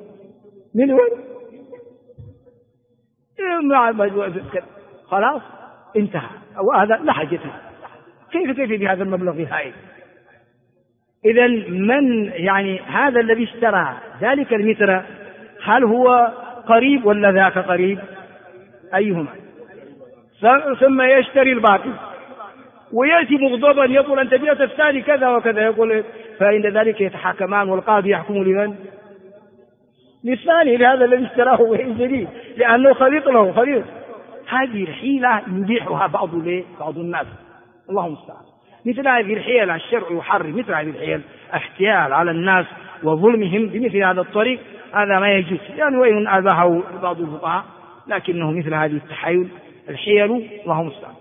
A: خلاص انتهى، وهذا لا حاجة. كيف بهذا المبلغ الهائل؟ إذا من يعني هذا الذي اشترى ذلك المتر هل هو قريب ولا ذاك قريب؟ أيهما؟ ثم يشتري الباقي ويأتي مغضبا يقول أنت بيعت الثاني كذا وكذا، يقول فعند ذلك يتحاكمان والقاضي يحكم لمن؟ للثاني، لهذا الذي اشتراه وهي جديد، لأنه خليط له خليط. هذه الحيلة يبيحها بعض الناس، اللهم المستعان. مثل هذه الحيل الشرع يحرم مثل هذه الحيل، احتيال على الناس وظلمهم بمثل هذا الطريق، هذا ما يجوز يعني، وإن أباحه بعض الفقهاء، لكنه مثل هذه التحايل الحيل، اللهم المستعان.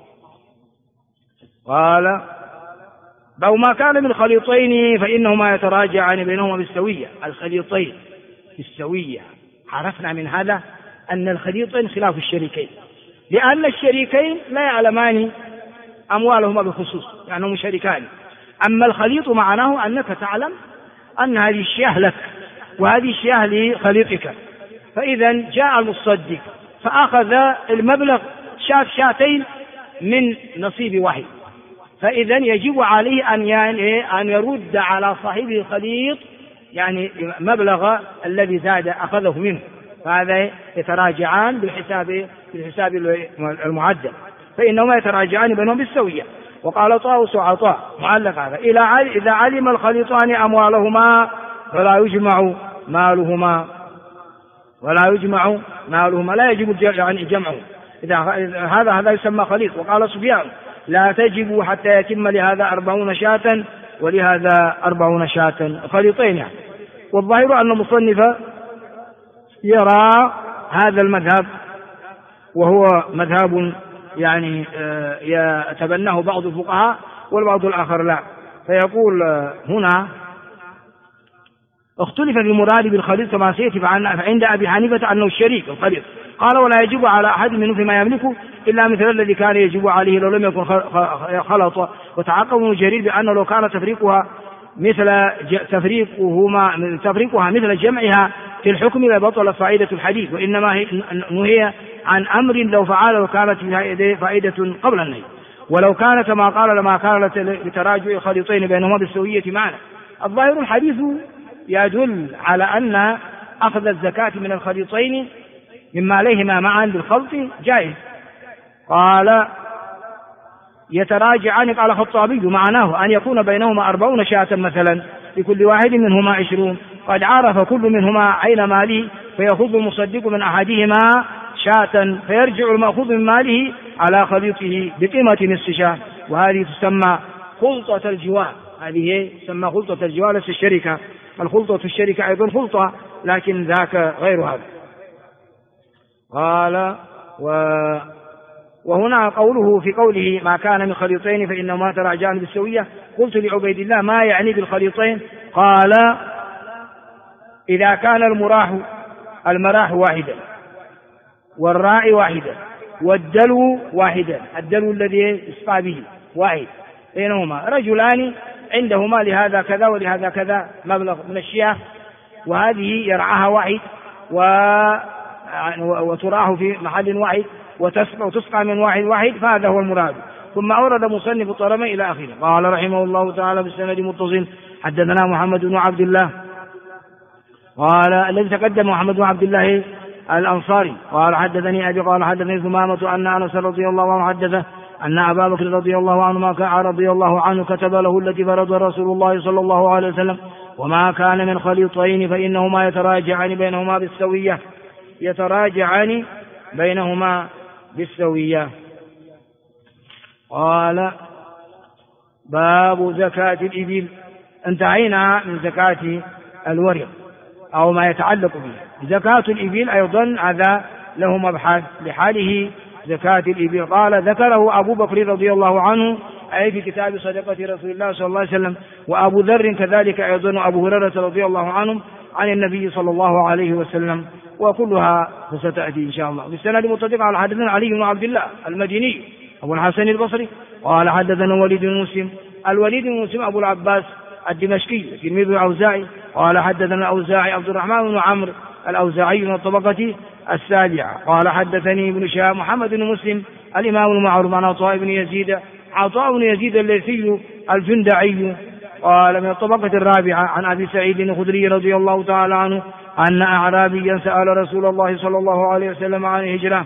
A: قال أو ما كان من خليطين فإنهما يتراجعان بينهما بالسوية. الخليطين في السوية، عرفنا من هذا أن الخليطين خلاف الشريكين، لأن الشريكين لا يعلمان أموالهما بخصوص، يعني هم شريكان. أما الخليط معناه أنك تعلم أن هذه الشياه لك وهذه الشياه لخليطك، فإذا جاء المصدق فأخذ المبلغ شاتين من نصيب واحد، فإذا يجب عليه أن يرد على صاحبه الخليط يعني مبلغ الذي زاد أخذه منه، فهذا يتراجعان بالحساب المعدل، فإنهما يتراجعان بينهم بالسوية. وقال طاووس عطاء معلق هذا إذا علم الخليطان أموالهما فلا يجمع مالهما لا يجب يعني جمعه، هذا يسمى خليط. وقال سفيان لا تجب حتى يتم لهذا 40 شاة ولهذا 40 شاة، خليطين يعني. والظاهر أن المصنف يرى هذا المذهب، وهو مذهب يعني يتبناه بعض الفقهاء والبعض الآخر لا. فيقول هنا اختلف في المراد بالخليط كما سيأتي، فعند أبي حنيفة أنه الشريك الخليط، قال ولا يجب على أحد منه فيما يملكه إلا مثل الذي كان يجب عليه لو لم يكن خلط. وتعقب ابن جرير بأنه لو كان تفريقها مثل جمعها في الحكم لبطل فائدة الحديث، وإنما نهي عن أمر لو فعله كانت فائدة قبل النهي، ولو كان كما قال لما كان لتراجع الخليطين بينهما بالسوية معنا. الظاهر الحديث يدل على أن أخذ الزكاة من الخليطين مما عليهما معا بالخلط جائز. قال يتراجعان، قال الخطابي معناه أن يكون بينهما 40 شاة مثلا لكل واحد منهما 20، قد عرف كل منهما عين ماله فيأخذ المصدق من أحدهما شاة فيرجع المأخوذ من ماله على خليطه بقيمة نصف شاة، وهذه تسمى خلطة الجوار. هذه تسمى خلطة الجوار ليس الشركة، الخلطة في الشركة أيضا خلطة لكن ذاك غير هذا. قال وهنا قوله في قوله ما كان من خليطين فإنهما تراجعان بالسوية، قلت لعبيد الله ما يعني بالخليطين؟ قال إذا كان المراح واحدا والراء واحدا والدلو واحدا، الدلو الذي يسقى به واحد، بينهما رجلان عندهما لهذا كذا ولهذا كذا مبلغ من الشياه، وهذه يرعاها واحد وتراه في محل واحد وتسقى من واحد، فهذا هو المراد. ثم أورد مصنف الطرمين إلى آخره. قال رحمه الله تعالى بالسند متصل حدثنا محمد بن عبد الله، قال الذي تقدم محمد بن عبد الله الأنصاري، قال حدثني أبي قال حدثني ثمامة أن أنس رضي الله عنه حدثه أن أبا بكر رضي الله عنه كتب له التي فرض رسول الله صلى الله عليه وسلم، وما كان من خليطين فإنهما يتراجعان بينهما بالسوية. قال باب زكاة الإبل. انتهينا من زكاة الورق أو ما يتعلق به. زكاة الإبل أيضا هذا له مبحث لحاله زكاة الإبل. قال ذكره أبو بكر رضي الله عنه أي في كتاب صدقة رسول الله صلى الله عليه وسلم، وأبو ذر كذلك أيضا، أبو هريرة رضي الله عنهم عن النبي صلى الله عليه وسلم، وكلها ستأتي إن شاء الله. بالسند متفق على حدثنا علي بن عبد الله المديني أبو الحسن البصري قال حدثنا الوليد بن مسلم أبو العباس الدمشقي تلميذ الأوزاعي قال حدثنا الأوزاعي عبد الرحمن بن عمرو الأوزاعي من الطبقة السابعة قال حدثني ابن شهاب محمد بن مسلم الإمام المعروف عن عطاء بن يزيد الليثي الجندعي قال من الطبقة الرابعة عن أبي سعيد الخدري رضي الله تعالى عنه أن أعرابيا سأل رسول الله صلى الله عليه وسلم عن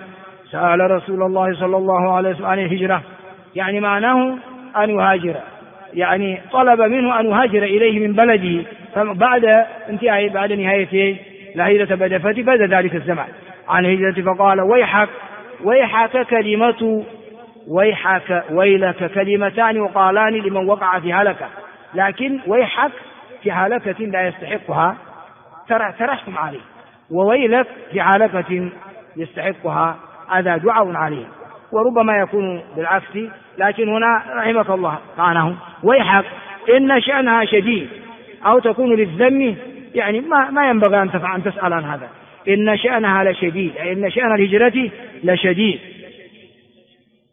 A: الهجرة، يعني معناه أن يهاجر، يعني طلب منه أن يهاجر إليه من بلده بعد نهاية الهجرة بعد فتح بعد ذلك الزمان عن الهجرة، فقال ويلك كلمتان وقالان لمن وقع في هلكة، لكن ويحك في هلكة لا يستحقها ترحم عليه، وويلك في هلكة يستحقها هذا دعاء عليه، وربما يكون بالعكس، لكن هنا رحمك الله معناه ويحك إن شأنها شديد أو تكون للذم، يعني ما ينبغي أن تسأل عن هذا. إن شأنها لشديد أي إن شأن الهجرة لشديد،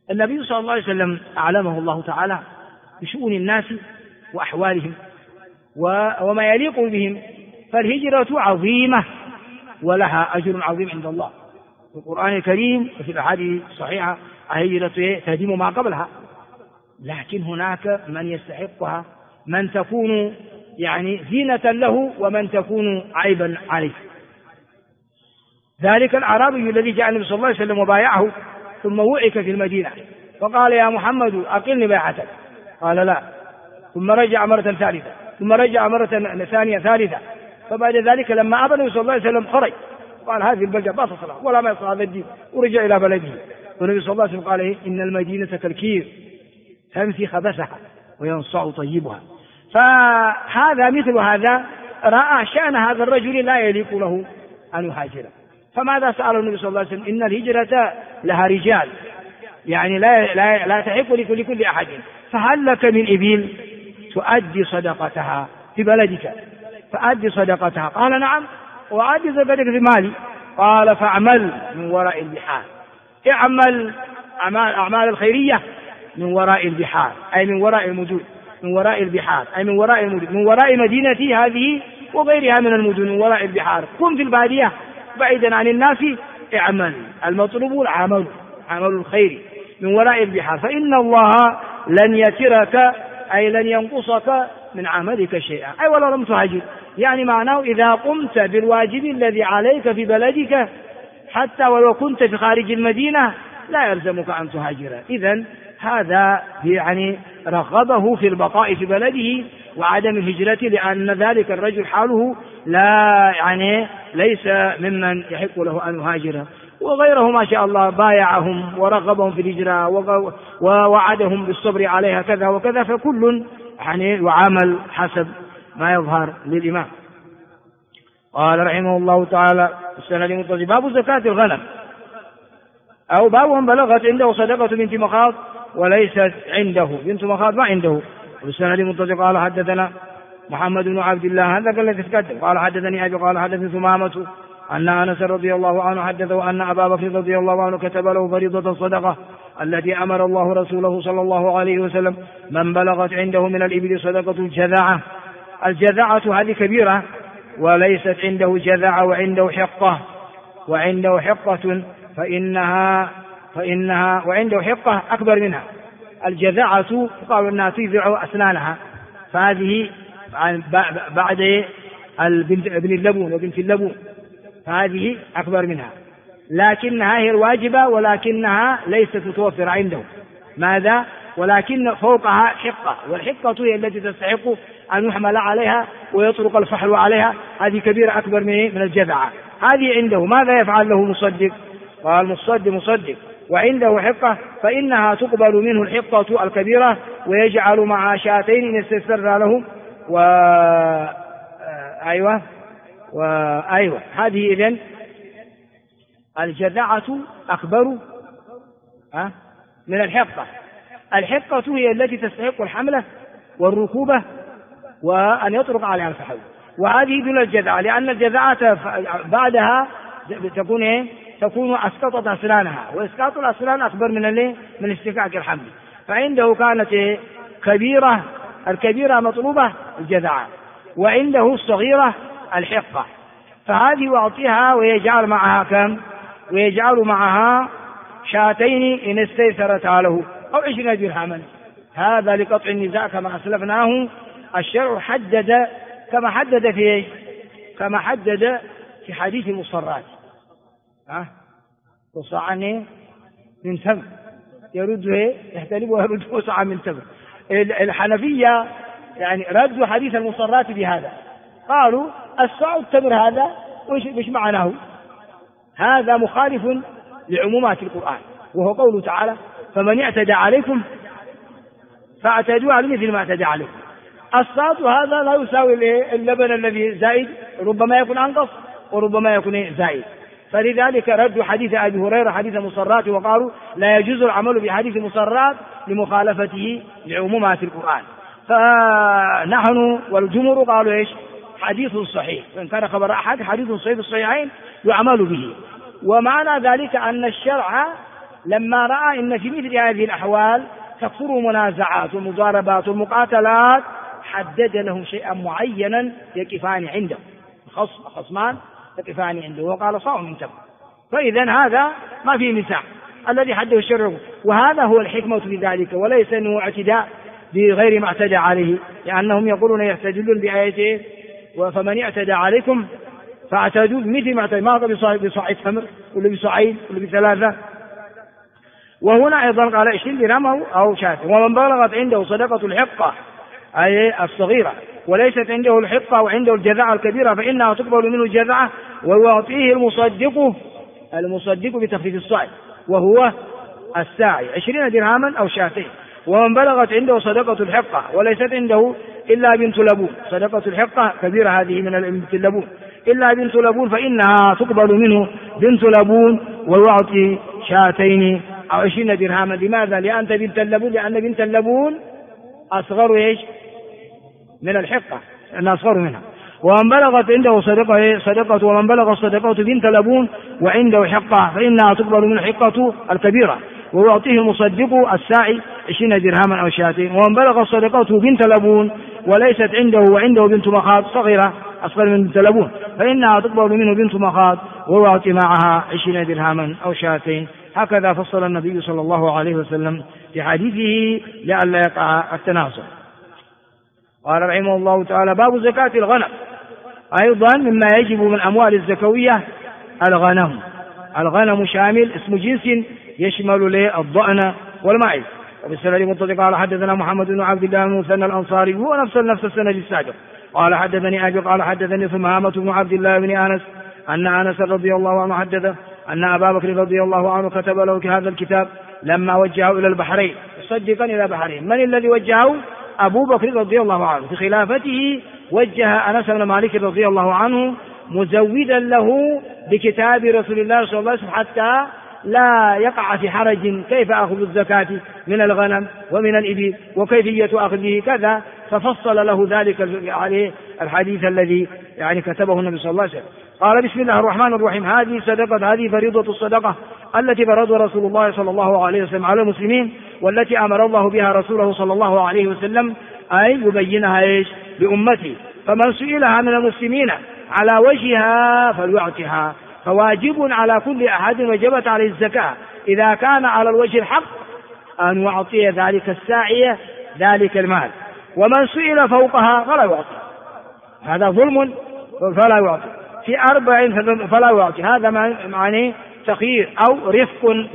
A: النبي صلى الله عليه وسلم أعلمه الله تعالى بشؤون الناس وأحوالهم وما يليق بهم، فالهجرة عظيمة ولها أجر عظيم عند الله في القرآن الكريم وفي الأحاديث الصحيحة. الهجرة تهدم ما قبلها، لكن هناك من يستحقها، من تكون يعني زينة له ومن تكون عيبا عليه. ذلك الأعرابي الذي جاء النبي صلى الله عليه وسلم وبايعه ثم وعك في المدينة فقال يا محمد أقلني بيعتك، قال لا، ثم رجع مرة ثالثة، ثم رجع مرة ثانية ثالثة، فبعد ذلك لما أبى النبي صلى الله عليه وسلم خرج قال هذه البلدة ما تصلح ولا ما يصلح هذا الدين، ورجع إلى بلده. والنبي صلى الله عليه وسلم قال إن المدينة كالكير تنفي خبثها وينصع طيبها. فهذا مثل هذا رأى شأن هذا الرجل لا يليق له أن يهاجر، فماذا سأل النبي صلى الله عليه وسلم؟ إن الهجرة لها رجال، يعني لا تحق لكل أحد، فهل لك من إبل تؤدي صدقتها في بلدك؟ فأدي صدقتها. قال نعم، وأدي صدقتك في مالي. قال فاعمل من وراء البحار، اعمل أعمال الخيرية من وراء البحار، أي من وراء المدن، من وراء البحار أي من وراء المدن، من وراء مدينتي هذه وغيرها من المدن، من وراء البحار. كن في البادية بعيدا عن الناس، اعمل، المطلوب العمل، عمل الخير من وراء البحار، فإن الله لن يترك أي لن ينقصك من عملك شيئا، أي ولو لم تهاجر. يعني معناه إذا قمت بالواجب الذي عليك في بلدك حتى ولو كنت في خارج المدينة لا يلزمك أن تهاجر. إذن هذا يعني رغبه في البقاء في بلده وعدم الهجرة، لأن ذلك الرجل حاله لا يعني ليس ممن يحق له أن يهاجر. وغيره ما شاء الله بايعهم ورغبهم في الهجرة ووعدهم بالصبر عليها كذا وكذا، فكل يعني يعامل حسب ما يظهر للإمام. قال رحمه الله تعالى السنة المتصل باب زكاة الغنم، أو باب من بلغت عنده صدقة بنت مخاض وليست عنده، بنت مخاض ما عنده. والسنة المتصل قال حدثنا محمد بن عبد الله هذا قال الذي تقدم قال حدثني أبي قال حدثني ثمامة أن أنس رضي الله عنه حدثه أن أبا بكر رضي الله عنه كتب له فريضة الصدقة التي أمر الله رسوله صلى الله عليه وسلم من بلغت عنده من الإبل صدقة الجذاعة. الجذاعة هذه كبيرة وليست عنده جذاعة وعنده حقة فإنها وعنده حقة أكبر منها. الجذاعة قالوا أنها تذع أسنانها، فهذه بعد ابن اللبون وبنت اللبون، فهذه أكبر منها، لكنها هي الواجبة ولكنها ليست متوفرة عنده. ماذا؟ ولكن فوقها حقة، والحقة هي التي تستحق أن يحمل عليها ويطرق الفحل عليها، هذه كبيرة أكبر من الجذعة. هذه عنده، ماذا يفعل له مصدق؟ قال مصدق وعنده حقة فإنها تقبل منه الحقة الكبيرة ويجعل مع شاتين إن استسر له أيوة هذه إذن الجذعة أكبر من الحقة. الحقة هي التي تستحق الحملة والركوبة وأن يطرق عليها الفحل، وهذه دون الجذعة، لأن الجذعة بعدها تكون أسقطت أسنانها، وإسقاط الأسنان أكبر من استفاق الحمل. فعنده كانت كبيرة، الكبيرة مطلوبة الجذعة، وعنده الصغيرة الحقة، فهذه يعطيها ويجعل معها كم؟ ويجعل معها شاتين إن استيسرتا له أو 20 درهما. هذا لقطع النزاع كما أسلفناه. الشرع حدد كما حدد في حديث المصرات وصاعا من تمر يرده يحتلب ويرده صاعا من تمر. الحنفية يعني ردوا حديث المصرات بهذا، قالوا الصاع التمر هذا وش معناه؟ هذا مخالف لعمومات القرآن، وهو قوله تعالى فمن اعتدى عليكم فاعتدوا على مثل ما اعتدى عليكم. الصاع هذا لا يساوي اللبن الذي زائد، ربما يكون أنقص وربما يكون زائد. فلذلك ردوا حديث أبي هريرة حديث المصرات وقالوا لا يجوز العمل بحديث المصرات لمخالفته لعمومات القرآن. فنحن والجمهور قالوا إيش؟ حديث صحيح، وإن كان خبر أحد حديث صحيح في الصحيحين يعمل به. ومعنى ذلك أن الشرع لما رأى أن في مثل هذه الأحوال تكثر منازعات ومضاربات ومقاتلات حدد لهم شيئا معينا يقفان عنده، خصمان يقفان عنده، وقال صاع من تمر. فإذا هذا ما فيه نزاع الذي حده الشرع، وهذا هو الحكمة في ذلك، وليس أنه اعتداء بغير ما اعتدى عليه، لأنهم يقولون يحتجون بآيته فمن اعتدى عليكم فاعتدوا مثل ما اعتدى، ما قال بصاع تمر ولا بصاعين ولا بثلاثة. وهنا أيضا قال 20 درهم أو شاة. ومن بلغت عنده صدقة الحقة أي الصغيرة وليست عنده الحقة وعنده الجذعة الكبيرة فإنها تقبل منه الجذعة ويعطيه المصدق بتخفيف الصاع وهو الساعي 20 درهما أو شاتين. ومن بلغت عنده صدقة الحقة وليست عنده إلا بنت لبون، صدقة الحقة كبيرة هذه من بنت اللبون، إلا بنت لبون فإنها تقبل منه بنت لبون ويعطي شاتين أو 20 درهما. لماذا؟ لأن بنت اللبون أصغر من الحقة، لأن أصغر منها. ومن بلغت عنده صدقة ومن بلغ الصدقة بنت لبون وعنده حقة فإنها تقبل من الحقة الكبيرة ويعطيه المصدق الساعي 20 درهما أو شاتين. ومن بلغ الصدقة بنت لبون وليست عنده وعنده بنت مخاض صغيرة أصغر من بنت لبون فإنها تقبل منه بنت مخاض ويعطي معها 20 درهما أو شاتين. هكذا فصل النبي صلى الله عليه وسلم في حديثه لئلا يقع التنازع. قال رحمه الله تعالى: باب زكاة الغنم. أيضا مما يجب من أموال الزكوية الغنم شامل اسم جنس يشمل الضأن والماعز. وبالسند المتصل قال حدثنا محمد بن عبد الله بن مثنى الأنصاري هو نفس السند السابق قال حدثني أبي قال حدثني ثمامة بن عبد الله بن أنس أن أنس رضي الله عنه حدث أن أبا بكر رضي الله عنه كتب له هذا الكتاب لما وجهه إلى البحرين مصدقا إلى بحرين. من الذي وجهه؟ أبو بكر رضي الله عنه. في خلافته وجه أنس بن مالك رضي الله عنه مزودا له بكتاب رسول الله صلى الله عليه وسلم حتى لا يقع في حرج كيف أخذ الزكاة من الغنم ومن الإبل وكيفية أخذه كذا، ففصل له ذلك عليه الحديث الذي كتبه النبي صلى الله عليه وسلم. قال: بسم الله الرحمن الرحيم. هذه فريضة الصدقة التي فرضها رسول الله صلى الله عليه وسلم على المسلمين والتي أمر الله بها رسوله صلى الله عليه وسلم أي يبينها لأمته. فمن سئلها من المسلمين على وجهها فليعطها، فواجب على كل أحد وجبت عليه الزكاة إذا كان على الوجه الحق أن يعطي ذلك الساعي ذلك المال. ومن سئل فوقها فلا يعطي، هذا ظلم فلا يعطي. في 4 فلا يعطي، هذا معنى تخيير أو رفق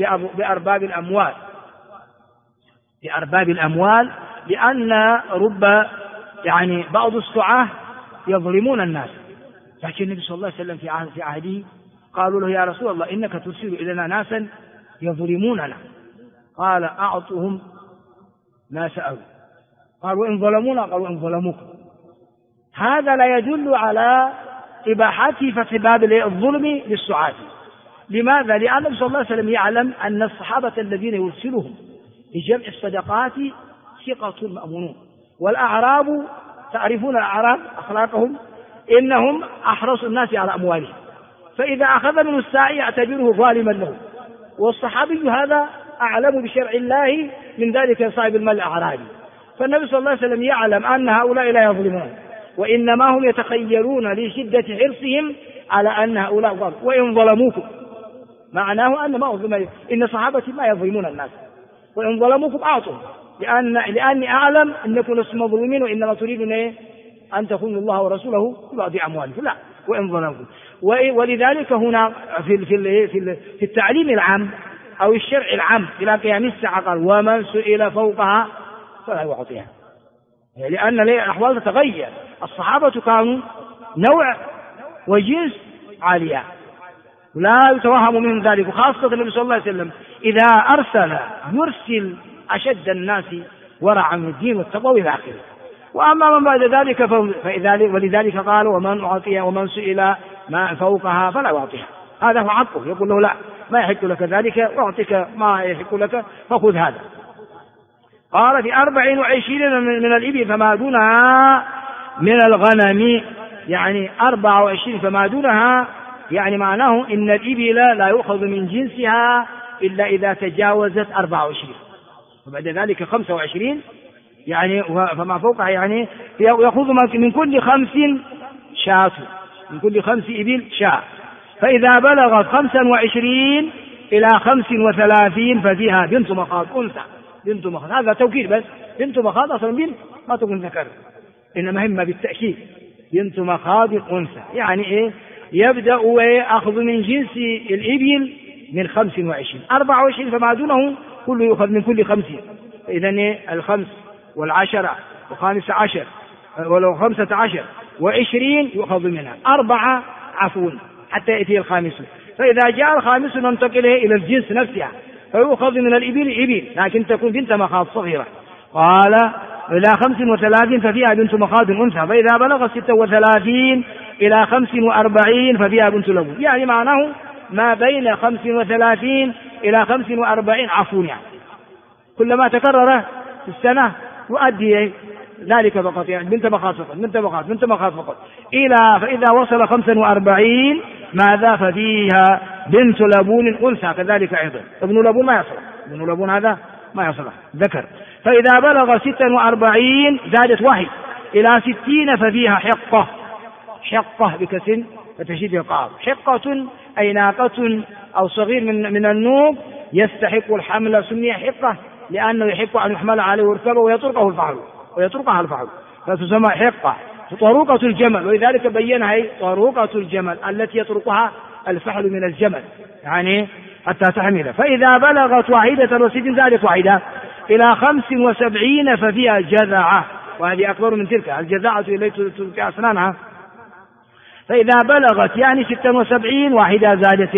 A: بأرباب الأموال لأن بعض السعاة يظلمون الناس. لكن النبي صلى الله عليه وسلم في عهده قالوا له: يا رسول الله إنك ترسل إلينا ناسا يظلموننا. قال: أعطهم ما سألوا. قالوا: إن ظلمونا. قالوا: إن ظلموكم. هذا لا يدل على إباحة فتح باب الظلم للسعاة. لماذا؟ لأن النبي صلى الله عليه وسلم يعلم أن الصحابة الذين يرسلهم لجمع الصدقات ثقة مأمونون، والأعراب تعرفون الأعراب أخلاقهم إنهم أحرص الناس على أموالهم، فإذا أخذ منه الساعي يعتبره ظالما له، والصحابي هذا أعلم بشرع الله من ذلك صاحب المال الأعرابي. فالنبي صلى الله عليه وسلم يعلم أن هؤلاء لا يظلمون، وإنما هم يتخيلون لشدة حرصهم على أن هؤلاء ظلموا. وإن ظلموكم معناه أن ما أظلم، إن صحابتي ما يظلمون الناس، وإن ظلموكم أعطوا، لأني أعلم أنكم لستم مظلومين وإنما تريدون أن تخونوا الله ورسوله ببعض أموالكم. لا، وإن ظلموكم. ولذلك هنا في التعليم العام أو الشرع العام إلى قيام الساعة قال: ومن سئل فوقها فلا يعطيها، لأن الأحوال تتغير. الصحابة كانوا نوع وجنس عالية لا يتوهم من ذلك، وخاصة النبي صلى الله عليه وسلم إذا يرسل أشد الناس ورعا من الدين والتقوى إلى آخره. وأما من بعد ذلك ولذلك قال: ومن سئل ما فوقها فلا يعطيها. هذا هو عطفه، يقول له: لا، ما يحق لك ذلك، وأعطيك ما يحق لك فخذ هذا. قال: في 24 من الإبل فما دونها من الغنم، 24 فما دونها، معناه إن الإبل لا يؤخذ من جنسها إلا إذا تجاوزت 24، وبعد ذلك 25 يعني فما فوقها يعني يأخذ من كل 5 شاة، من كل 5 إبل شاة. فإذا بلغت 25 إلى 35 ففيها بنت مخاض أنثى. بنت مخاض هذا توكيد بس، بنت مخاض أصلا بنت ما تكون ذكر، إنما همة بالتأكيد بنت مخاض أنثى، يعني إيه؟ يبدأ أخذ من جنس الإبل من 25، 24 فما دونه كله يؤخذ من كل 50. إذن 5 و10 و15 ولو 15 و20 يؤخذ منها 4 عفوا حتى يأتي الخامس. فإذا جاء الخامس ننتقل إلى الجنس نفسها فيؤخذ من الإبل إبل لكن تكون بنت مخاض صغيرة. قال إلى 35 ففيها بنت مخاض أنثى، فإذا بلغ 36 إلى 45 ففيها بنت لبون، يعني معناه ما بين 35 إلى 45 عفوا، يعني كلما تكرر في السنة يؤدي ذلك فقط، يعني بنت مخاض فقط بنت مخاض بنت مخاض فقط فإذا وصل 45 ماذا ففيها بنت لبون أنثى كذلك أيضا. ابن لبون ما يصلح، ابن لبون هذا ما يصلح ذكر. فإذا بلغ 46 زادت 1 إلى 60 ففيها حقة، حقة بكسر فتشديد القاف، حقة أي ناقة أو صغير من النوق يستحق الحمل، سمي حقة لأنه يحق أن يحمل عليه ويركبه ويطرقها الفحل فتسمى حقة. طروقة الجمل، ولذلك بينها طروقة الجمل التي يطرقها الفحل من الجمل يعني حتى تحمله. فإذا بلغت 61 زادت 1 إلى 75 ففيها جذعة، وهذه أكبر من تلك، الجذعة التي تلك أسنانها. فإذا بلغت يعني 76 زادت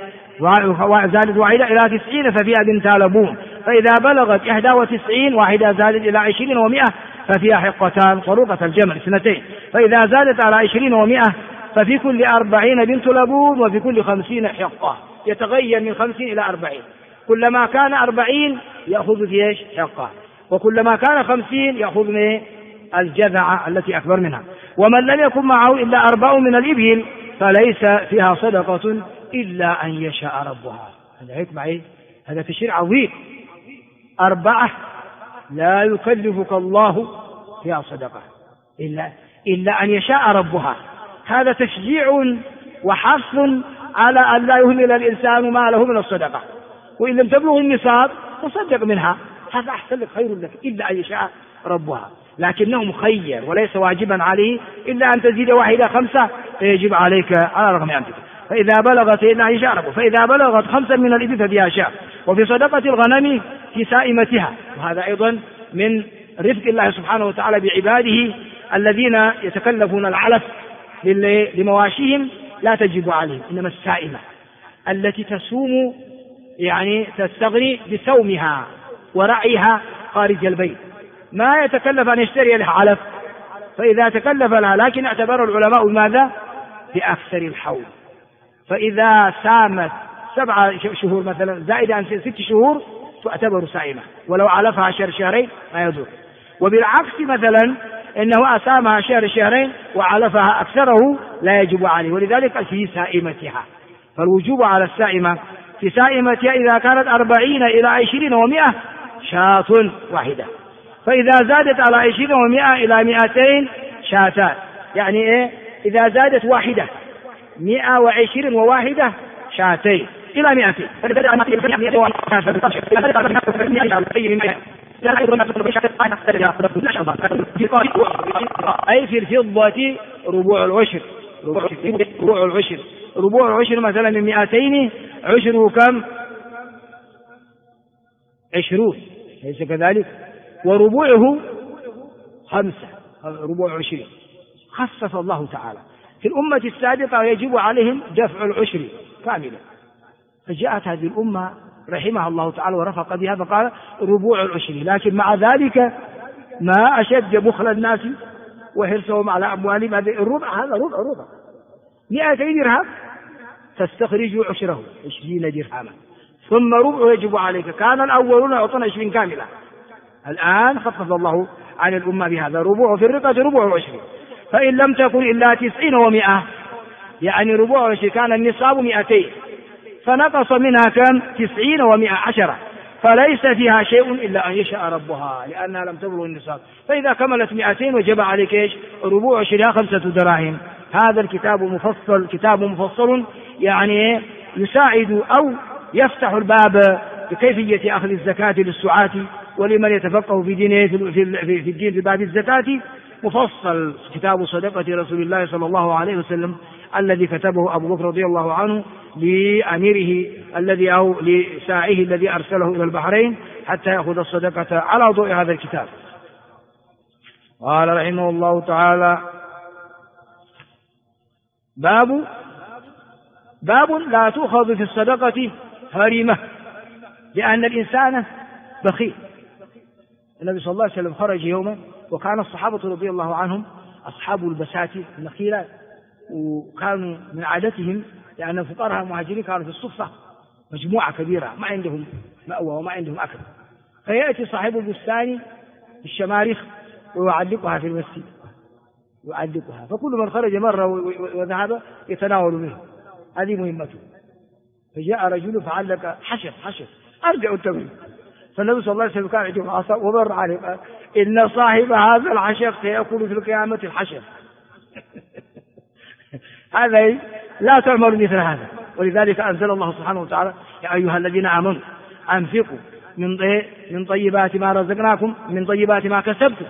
A: 1 إلى 90 ففيها بنت لبون. فإذا بلغت 91 زادت إلى 20 و100 ففيها حقتان، طروقة الجمل 2. فإذا زادت على 20 و100 ففي كل 40 بنت لبون وفي كل 50 حقة، يتغير من 50 إلى 40، كلما كان 40 يأخذ في حقة، وكلما كان 50 يأخذ من الجذعة التي أكبر منها. ومن لم يكن معه إلا 4 من الإبل فليس فيها صدقة إلا أن يشاء ربها. هذا حكمة، هذا تشريع عظيم. 4 لا يكلفك الله فيها صدقة إلا أن يشاء ربها. هذا تشجيع وحث على أن لا يهمل الإنسان ما له من الصدقة، وإن لم تبلغ النصاب تصدق منها، هذا أحسن لك خير لك إلا أن يشاء ربها. لكنه مخير وليس واجبا عليه إلا أن تزيد 5 فيجب عليك على رغم أنفك. فإذا بلغت إلا يشاء ربه. فإذا بلغت 5 من الإبل ففيها شاة. وفي صدقة الغنم في سائمتها، وهذا أيضا من رفق الله سبحانه وتعالى بعباده الذين يتكلفون العلف لمواشيهم لا تجب عليهم، إنما السائمة التي تسوم يعني تستغني بسومها ورعيها خارج البيت، ما يتكلف أن يشتري لها علف، فإذا تكلف لها، لكن اعتبر العلماء بماذا؟ بأكثر الحول. فإذا سامت 7 شهور مثلا زائد عن 6 شهور تعتبر سائمة، ولو علفها شهرين ما يضر. وبالعكس مثلا إنه أسامها شهرين وعلفها أكثره لا يجب عليه، ولذلك في سائمتها. فالوجوب على السائمة في سائمتها إذا كانت 40 إلى 20 و100 شاة 1. فإذا زادت على 20 و100 إلى 200 شاتان، يعني إيه؟ إذا زادت 120 و1 شاتين إلى 200 أي في الفضة ربوع العشر. ربوع العشر مثلا من 200 عشره كم؟ 20، ليس كذلك؟ وربوعه 5، ربوع 20. خصص الله تعالى في الأمة السابقة يجب عليهم دفع العشر كاملا، فجاءت هذه الأمة رحمها الله تعالى ورفق بها فقال ربوع العشر. لكن مع ذلك ما أشد بخل الناس وحرصهم على أموالهم، الربع هذا ربع 200 درهم تستخرج عشره 20 درهما، ثم ربع يجب عليك. كان الأولون يعطون 20 كاملة، الآن خفف الله عن الأمة بهذا، ربوع في الرقة ربوع العشر. فإن لم تكن إلا 90 و100، يعني ربوع العشر كان النصاب 200 فنقص منها كم 90 و110 فليس فيها شيء إلا أن يشاء ربها لأنها لم تبلغ النصاب. فإذا كملت 200 وجب عليك إيش؟ ربوع شريها 5 دراهم. هذا الكتاب مفصل، كتاب مفصل يعني يساعد أو يفتح الباب بكيفية أخذ الزكاة للسعاة ولمن يتفقه في دينه في الدين في باب الزكاة. مفصل كتاب صدقة رسول الله صلى الله عليه وسلم الذي كتبه أبو بكر رضي الله عنه لأميره الذي أو لساعيه الذي أرسله إلى البحرين حتى يأخذ الصدقة على ضوء هذا الكتاب. قال رحمه الله تعالى: باب لا تؤخذ في الصدقة هريمة، لأن الإنسان بخيل. النبي صلى الله عليه وسلم خرج يوما وكان الصحابة رضي الله عنهم أصحاب البساتين النخيلات، وكانوا من عادتهم لأن الفقراء المهاجرين كانوا في الصفة مجموعة كبيرة ما عندهم مأوى وما عندهم أكل، فيأتي صاحب البستان بالشماريخ ويعلقها في المسجد يعلقها، فكل من خرج مرة وذهب يتناول منه، هذه مهمته. فجاء رجل فعلق حشر أرجع التمرين، فالنبي صلى الله عليه وسلم كان عنده عصا ومر عليه قال: إن صاحب هذا الحشر سيأكل في القيامة الحشر. هذا لا تعمل مثل هذا. ولذلك أنزل الله سبحانه وتعالى: يا أيها الذين آمنوا أنفقوا من طيبات ما رزقناكم، من طيبات ما كسبتم،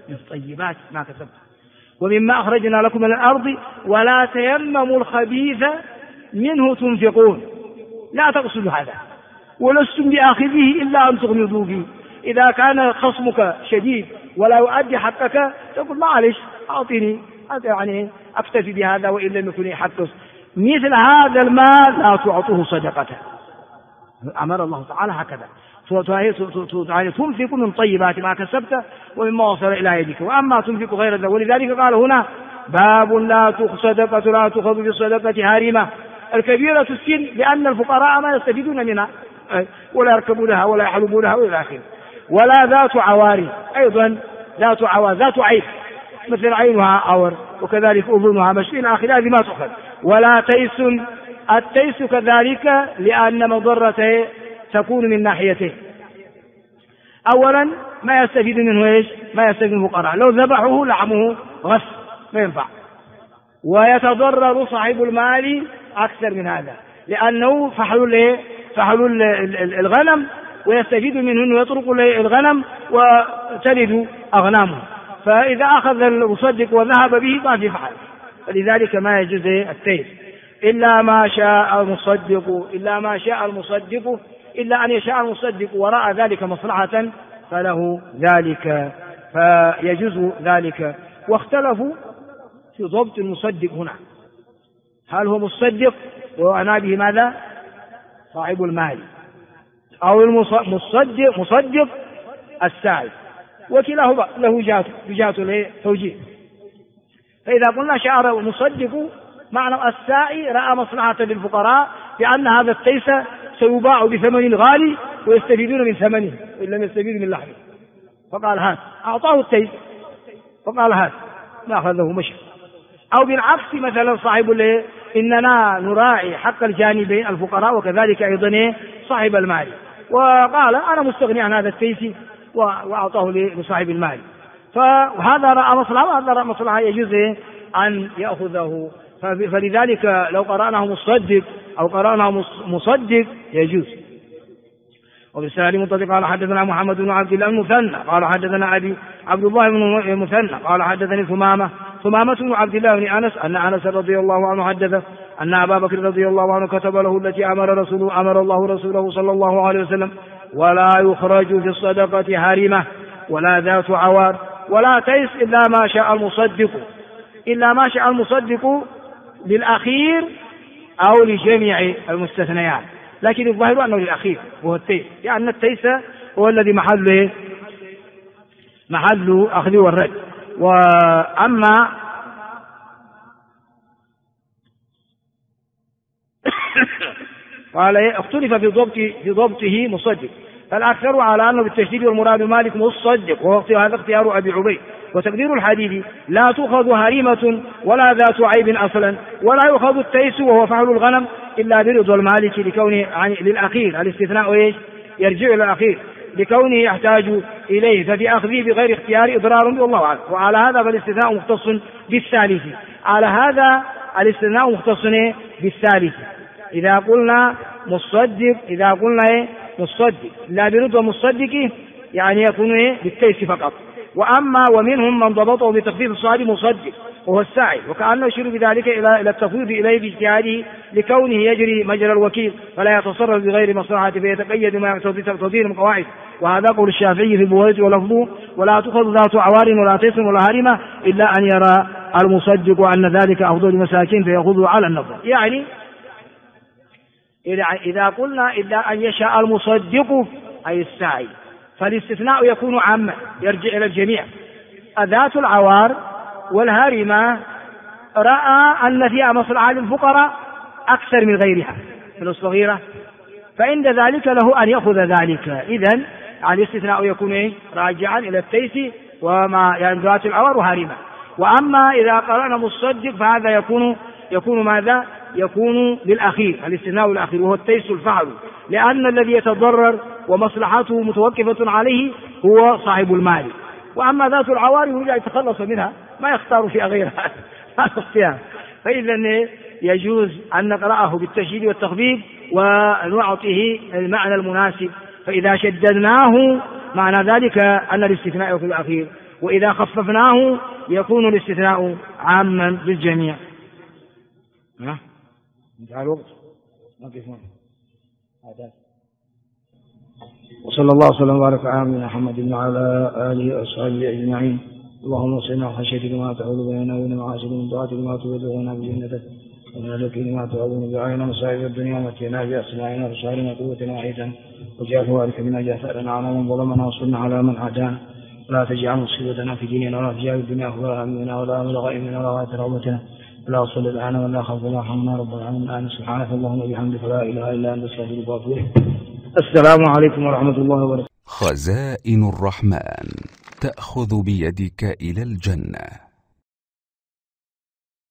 A: ومما أخرجنا لكم من الأرض ولا تيمموا الخبيث منه تنفقون. لا تقصدوا هذا ولستم بآخذه إلا أن تغمضوا فيه. إذا كان خصمك شديد ولا يؤدي حقك تقول: معلش أعطيني، يعني أكتفي بهذا وإن لم يكن حقه. مثل هذا المال لا تعطوه صدقة. أمر الله تعالى هكذا: تنفق من طيبات ما كسبت ومما وصل إلى يدك، وأما تنفق غير ذلك. ولذلك قال هنا: باب لا تؤخذ في الصدقة هارمة، الكبيرة السن، لأن الفقراء ما يستفيدون منها ولا يركبونها ولا يحلبونها وإلى آخره. ولا ذات عوار، أيضا ذات عيب مثل عينها عور وكذلك أذنها مشي إلى آخره، هذه ما تؤخذ. ولا تيس، التيس كذلك لأن مضرته تكون من ناحيته. أولا ما يستفيد منه إيش؟ ما يستفيد من الفقراء، لو ذبحوه لحمه غث ما ينفع. ويتضرر صاحب المال أكثر من هذا، لأنه فحل الغنم ويستفيد منه أنه يطرق الغنم وتلد أغنامه، فإذا أخذ المصدق وذهب به ما في فحل. فلذلك ما يجوز التيس إلا ما شاء المصدق، إلا أن يشاء المصدق وراء ذلك مصلحة فله ذلك، فيجوز ذلك. واختلفوا في ضبط المصدق هنا، هل هو مصدق وأنا به ماذا؟ صاحب المال، أو مصدق الساعي، وكلاهما له جهة توجيه. فإذا قلنا شعر مصدق معنى الساعي رأى مصلحة للفقراء بأن هذا التيس سيباع بثمن غالي ويستفيدون من ثمنه وإن لم يستفيدوا من لحمه، فقال هات، أعطاه التيس فقال هات، ما أخذه مشي. أو بالعكس مثلا صاحب إننا نراعي حق الجانبين الفقراء وكذلك أيضا صاحب المال، وقال أنا مستغني عن هذا التيس وأعطاه لصاحب المال، فهذا رأى مصلحة وهذا رأى مصلحة، يجوز أن يأخذه. فلذلك لو قرأناه مصدق أو قرأناه مصدق يجوز. وبالسناد المنطلق قال حدثنا محمد بن عبد الله المثنى قال حدثنا أبي عبد الله بن المثنى قال حدثني ثمامة بن عبد الله بن أنس أن أنس رضي الله عنه حدث أن أبا بكر رضي الله عنه كتب له التي أمر الله رسوله صلى الله عليه وسلم: ولا يخرج في الصدقة هارمة ولا ذات عوار ولا تيس إلا ما شاء المصدق للأخير أو لجميع المستثنيات، لكن الظاهر أنه للأخير وهو التيس، لأن التيس هو الذي محل أخذ والرد. وأما قال اختلف في ضبطه مصدق، فالأكثر على أنه بالتشديد والمراد مالك مصدق، وهذا اختيار أبي عبيد. وتقدير الحديث: لا تؤخذ هريمة ولا ذات عيب أصلا، ولا يؤخذ التيس وهو فحل الغنم، إلا برضا المالك لكونه للأخير. الاستثناء إيش؟ يرجع إلى الأخير لكونه يحتاج إليه، ففي أخذه بغير اختيار إضرار والله أعلم. وعلى هذا فالاستثناء مختص بالثالث. على هذا الاستثناء مختص بالثالث. إذا قلنا مصدق، إذا قلنا مصدق لا برضا مصدقه يعني يكون بالتيس فقط. وأما ومنهم من ضبطه بتخفيف الصاد مصدق وهو الساعي، وكأنه يشير بذلك إلى التفويض إليه باجتهاده لكونه يجري مجرى الوكيل فلا يتصرف بغير مصلحة فيتقيد ما يقتضي تقدير القواعد. وهذا قول الشافعي في البويض ولفظه ولا تؤخذ ذات عوار ولا تيس ولا هرمة إلا أن يرى المصدق أن ذلك أفضل المساكين فيأخذه على النظر. يعني إذا قلنا إلا أن يشاء المصدق أي الساعي فالاستثناء يكون عاما يرجع إلى الجميع. ذات العوار والهرمة رأى أن فيها مصلحة للفقراء أكثر من غيرها من الصغيرة فعند ذلك له أن يأخذ ذلك. إذن الاستثناء يكون راجعا إلى التيس وما يعني ذات العوار وهرمة. وأما إذا قرأنا مصدق فهذا يكون ماذا؟ يكون للأخير، الاستثناء الأخير وهو التيس الفعل، لأن الذي يتضرر ومصلحته متوقفة عليه هو صاحب المال. وأما ذات العوار يريد أن يتخلص منها ما يختار فيها غيرها فإذا يجوز أن نقرأه بالتشديد والتخفيف ونعطيه المعنى المناسب. فإذا شددناه معنى ذلك أن الاستثناء يكون الأخير، وإذا خففناه يكون الاستثناء عاما للجميع. انتهى الوقت. وصلى الله وسلم وبارك على نبينا محمد وعلى آله وأصحابه أجمعين. اللهم صل على خشيتك ما تعود بيننا وبين معاصيك من طاعتك ما تبلغنا بجنتك ومن اليقين ما تعوذ بعيننا مصائب الدنيا ومتعنا بأسماعنا وأبصارنا وقوتنا وحيدا واجعل وارث منا جاثرنا على من ظلمنا وانصرنا على من عادانا ولا تجعل مصيبتنا في ديننا ولا تجعل الدنيا أكبر همنا ولا مبلغ علمنا ولا غاية رغبتنا ولا صل الآن ولا خوف ولا حمنا رب العالمين. سبحانك اللهم وبحمدك لا إله إلا أنت أستغفرك وأتوب إليك. السلام عليكم ورحمة الله وبركاته.
B: خزائن الرحمن تأخذ بيدك إلى الجنة.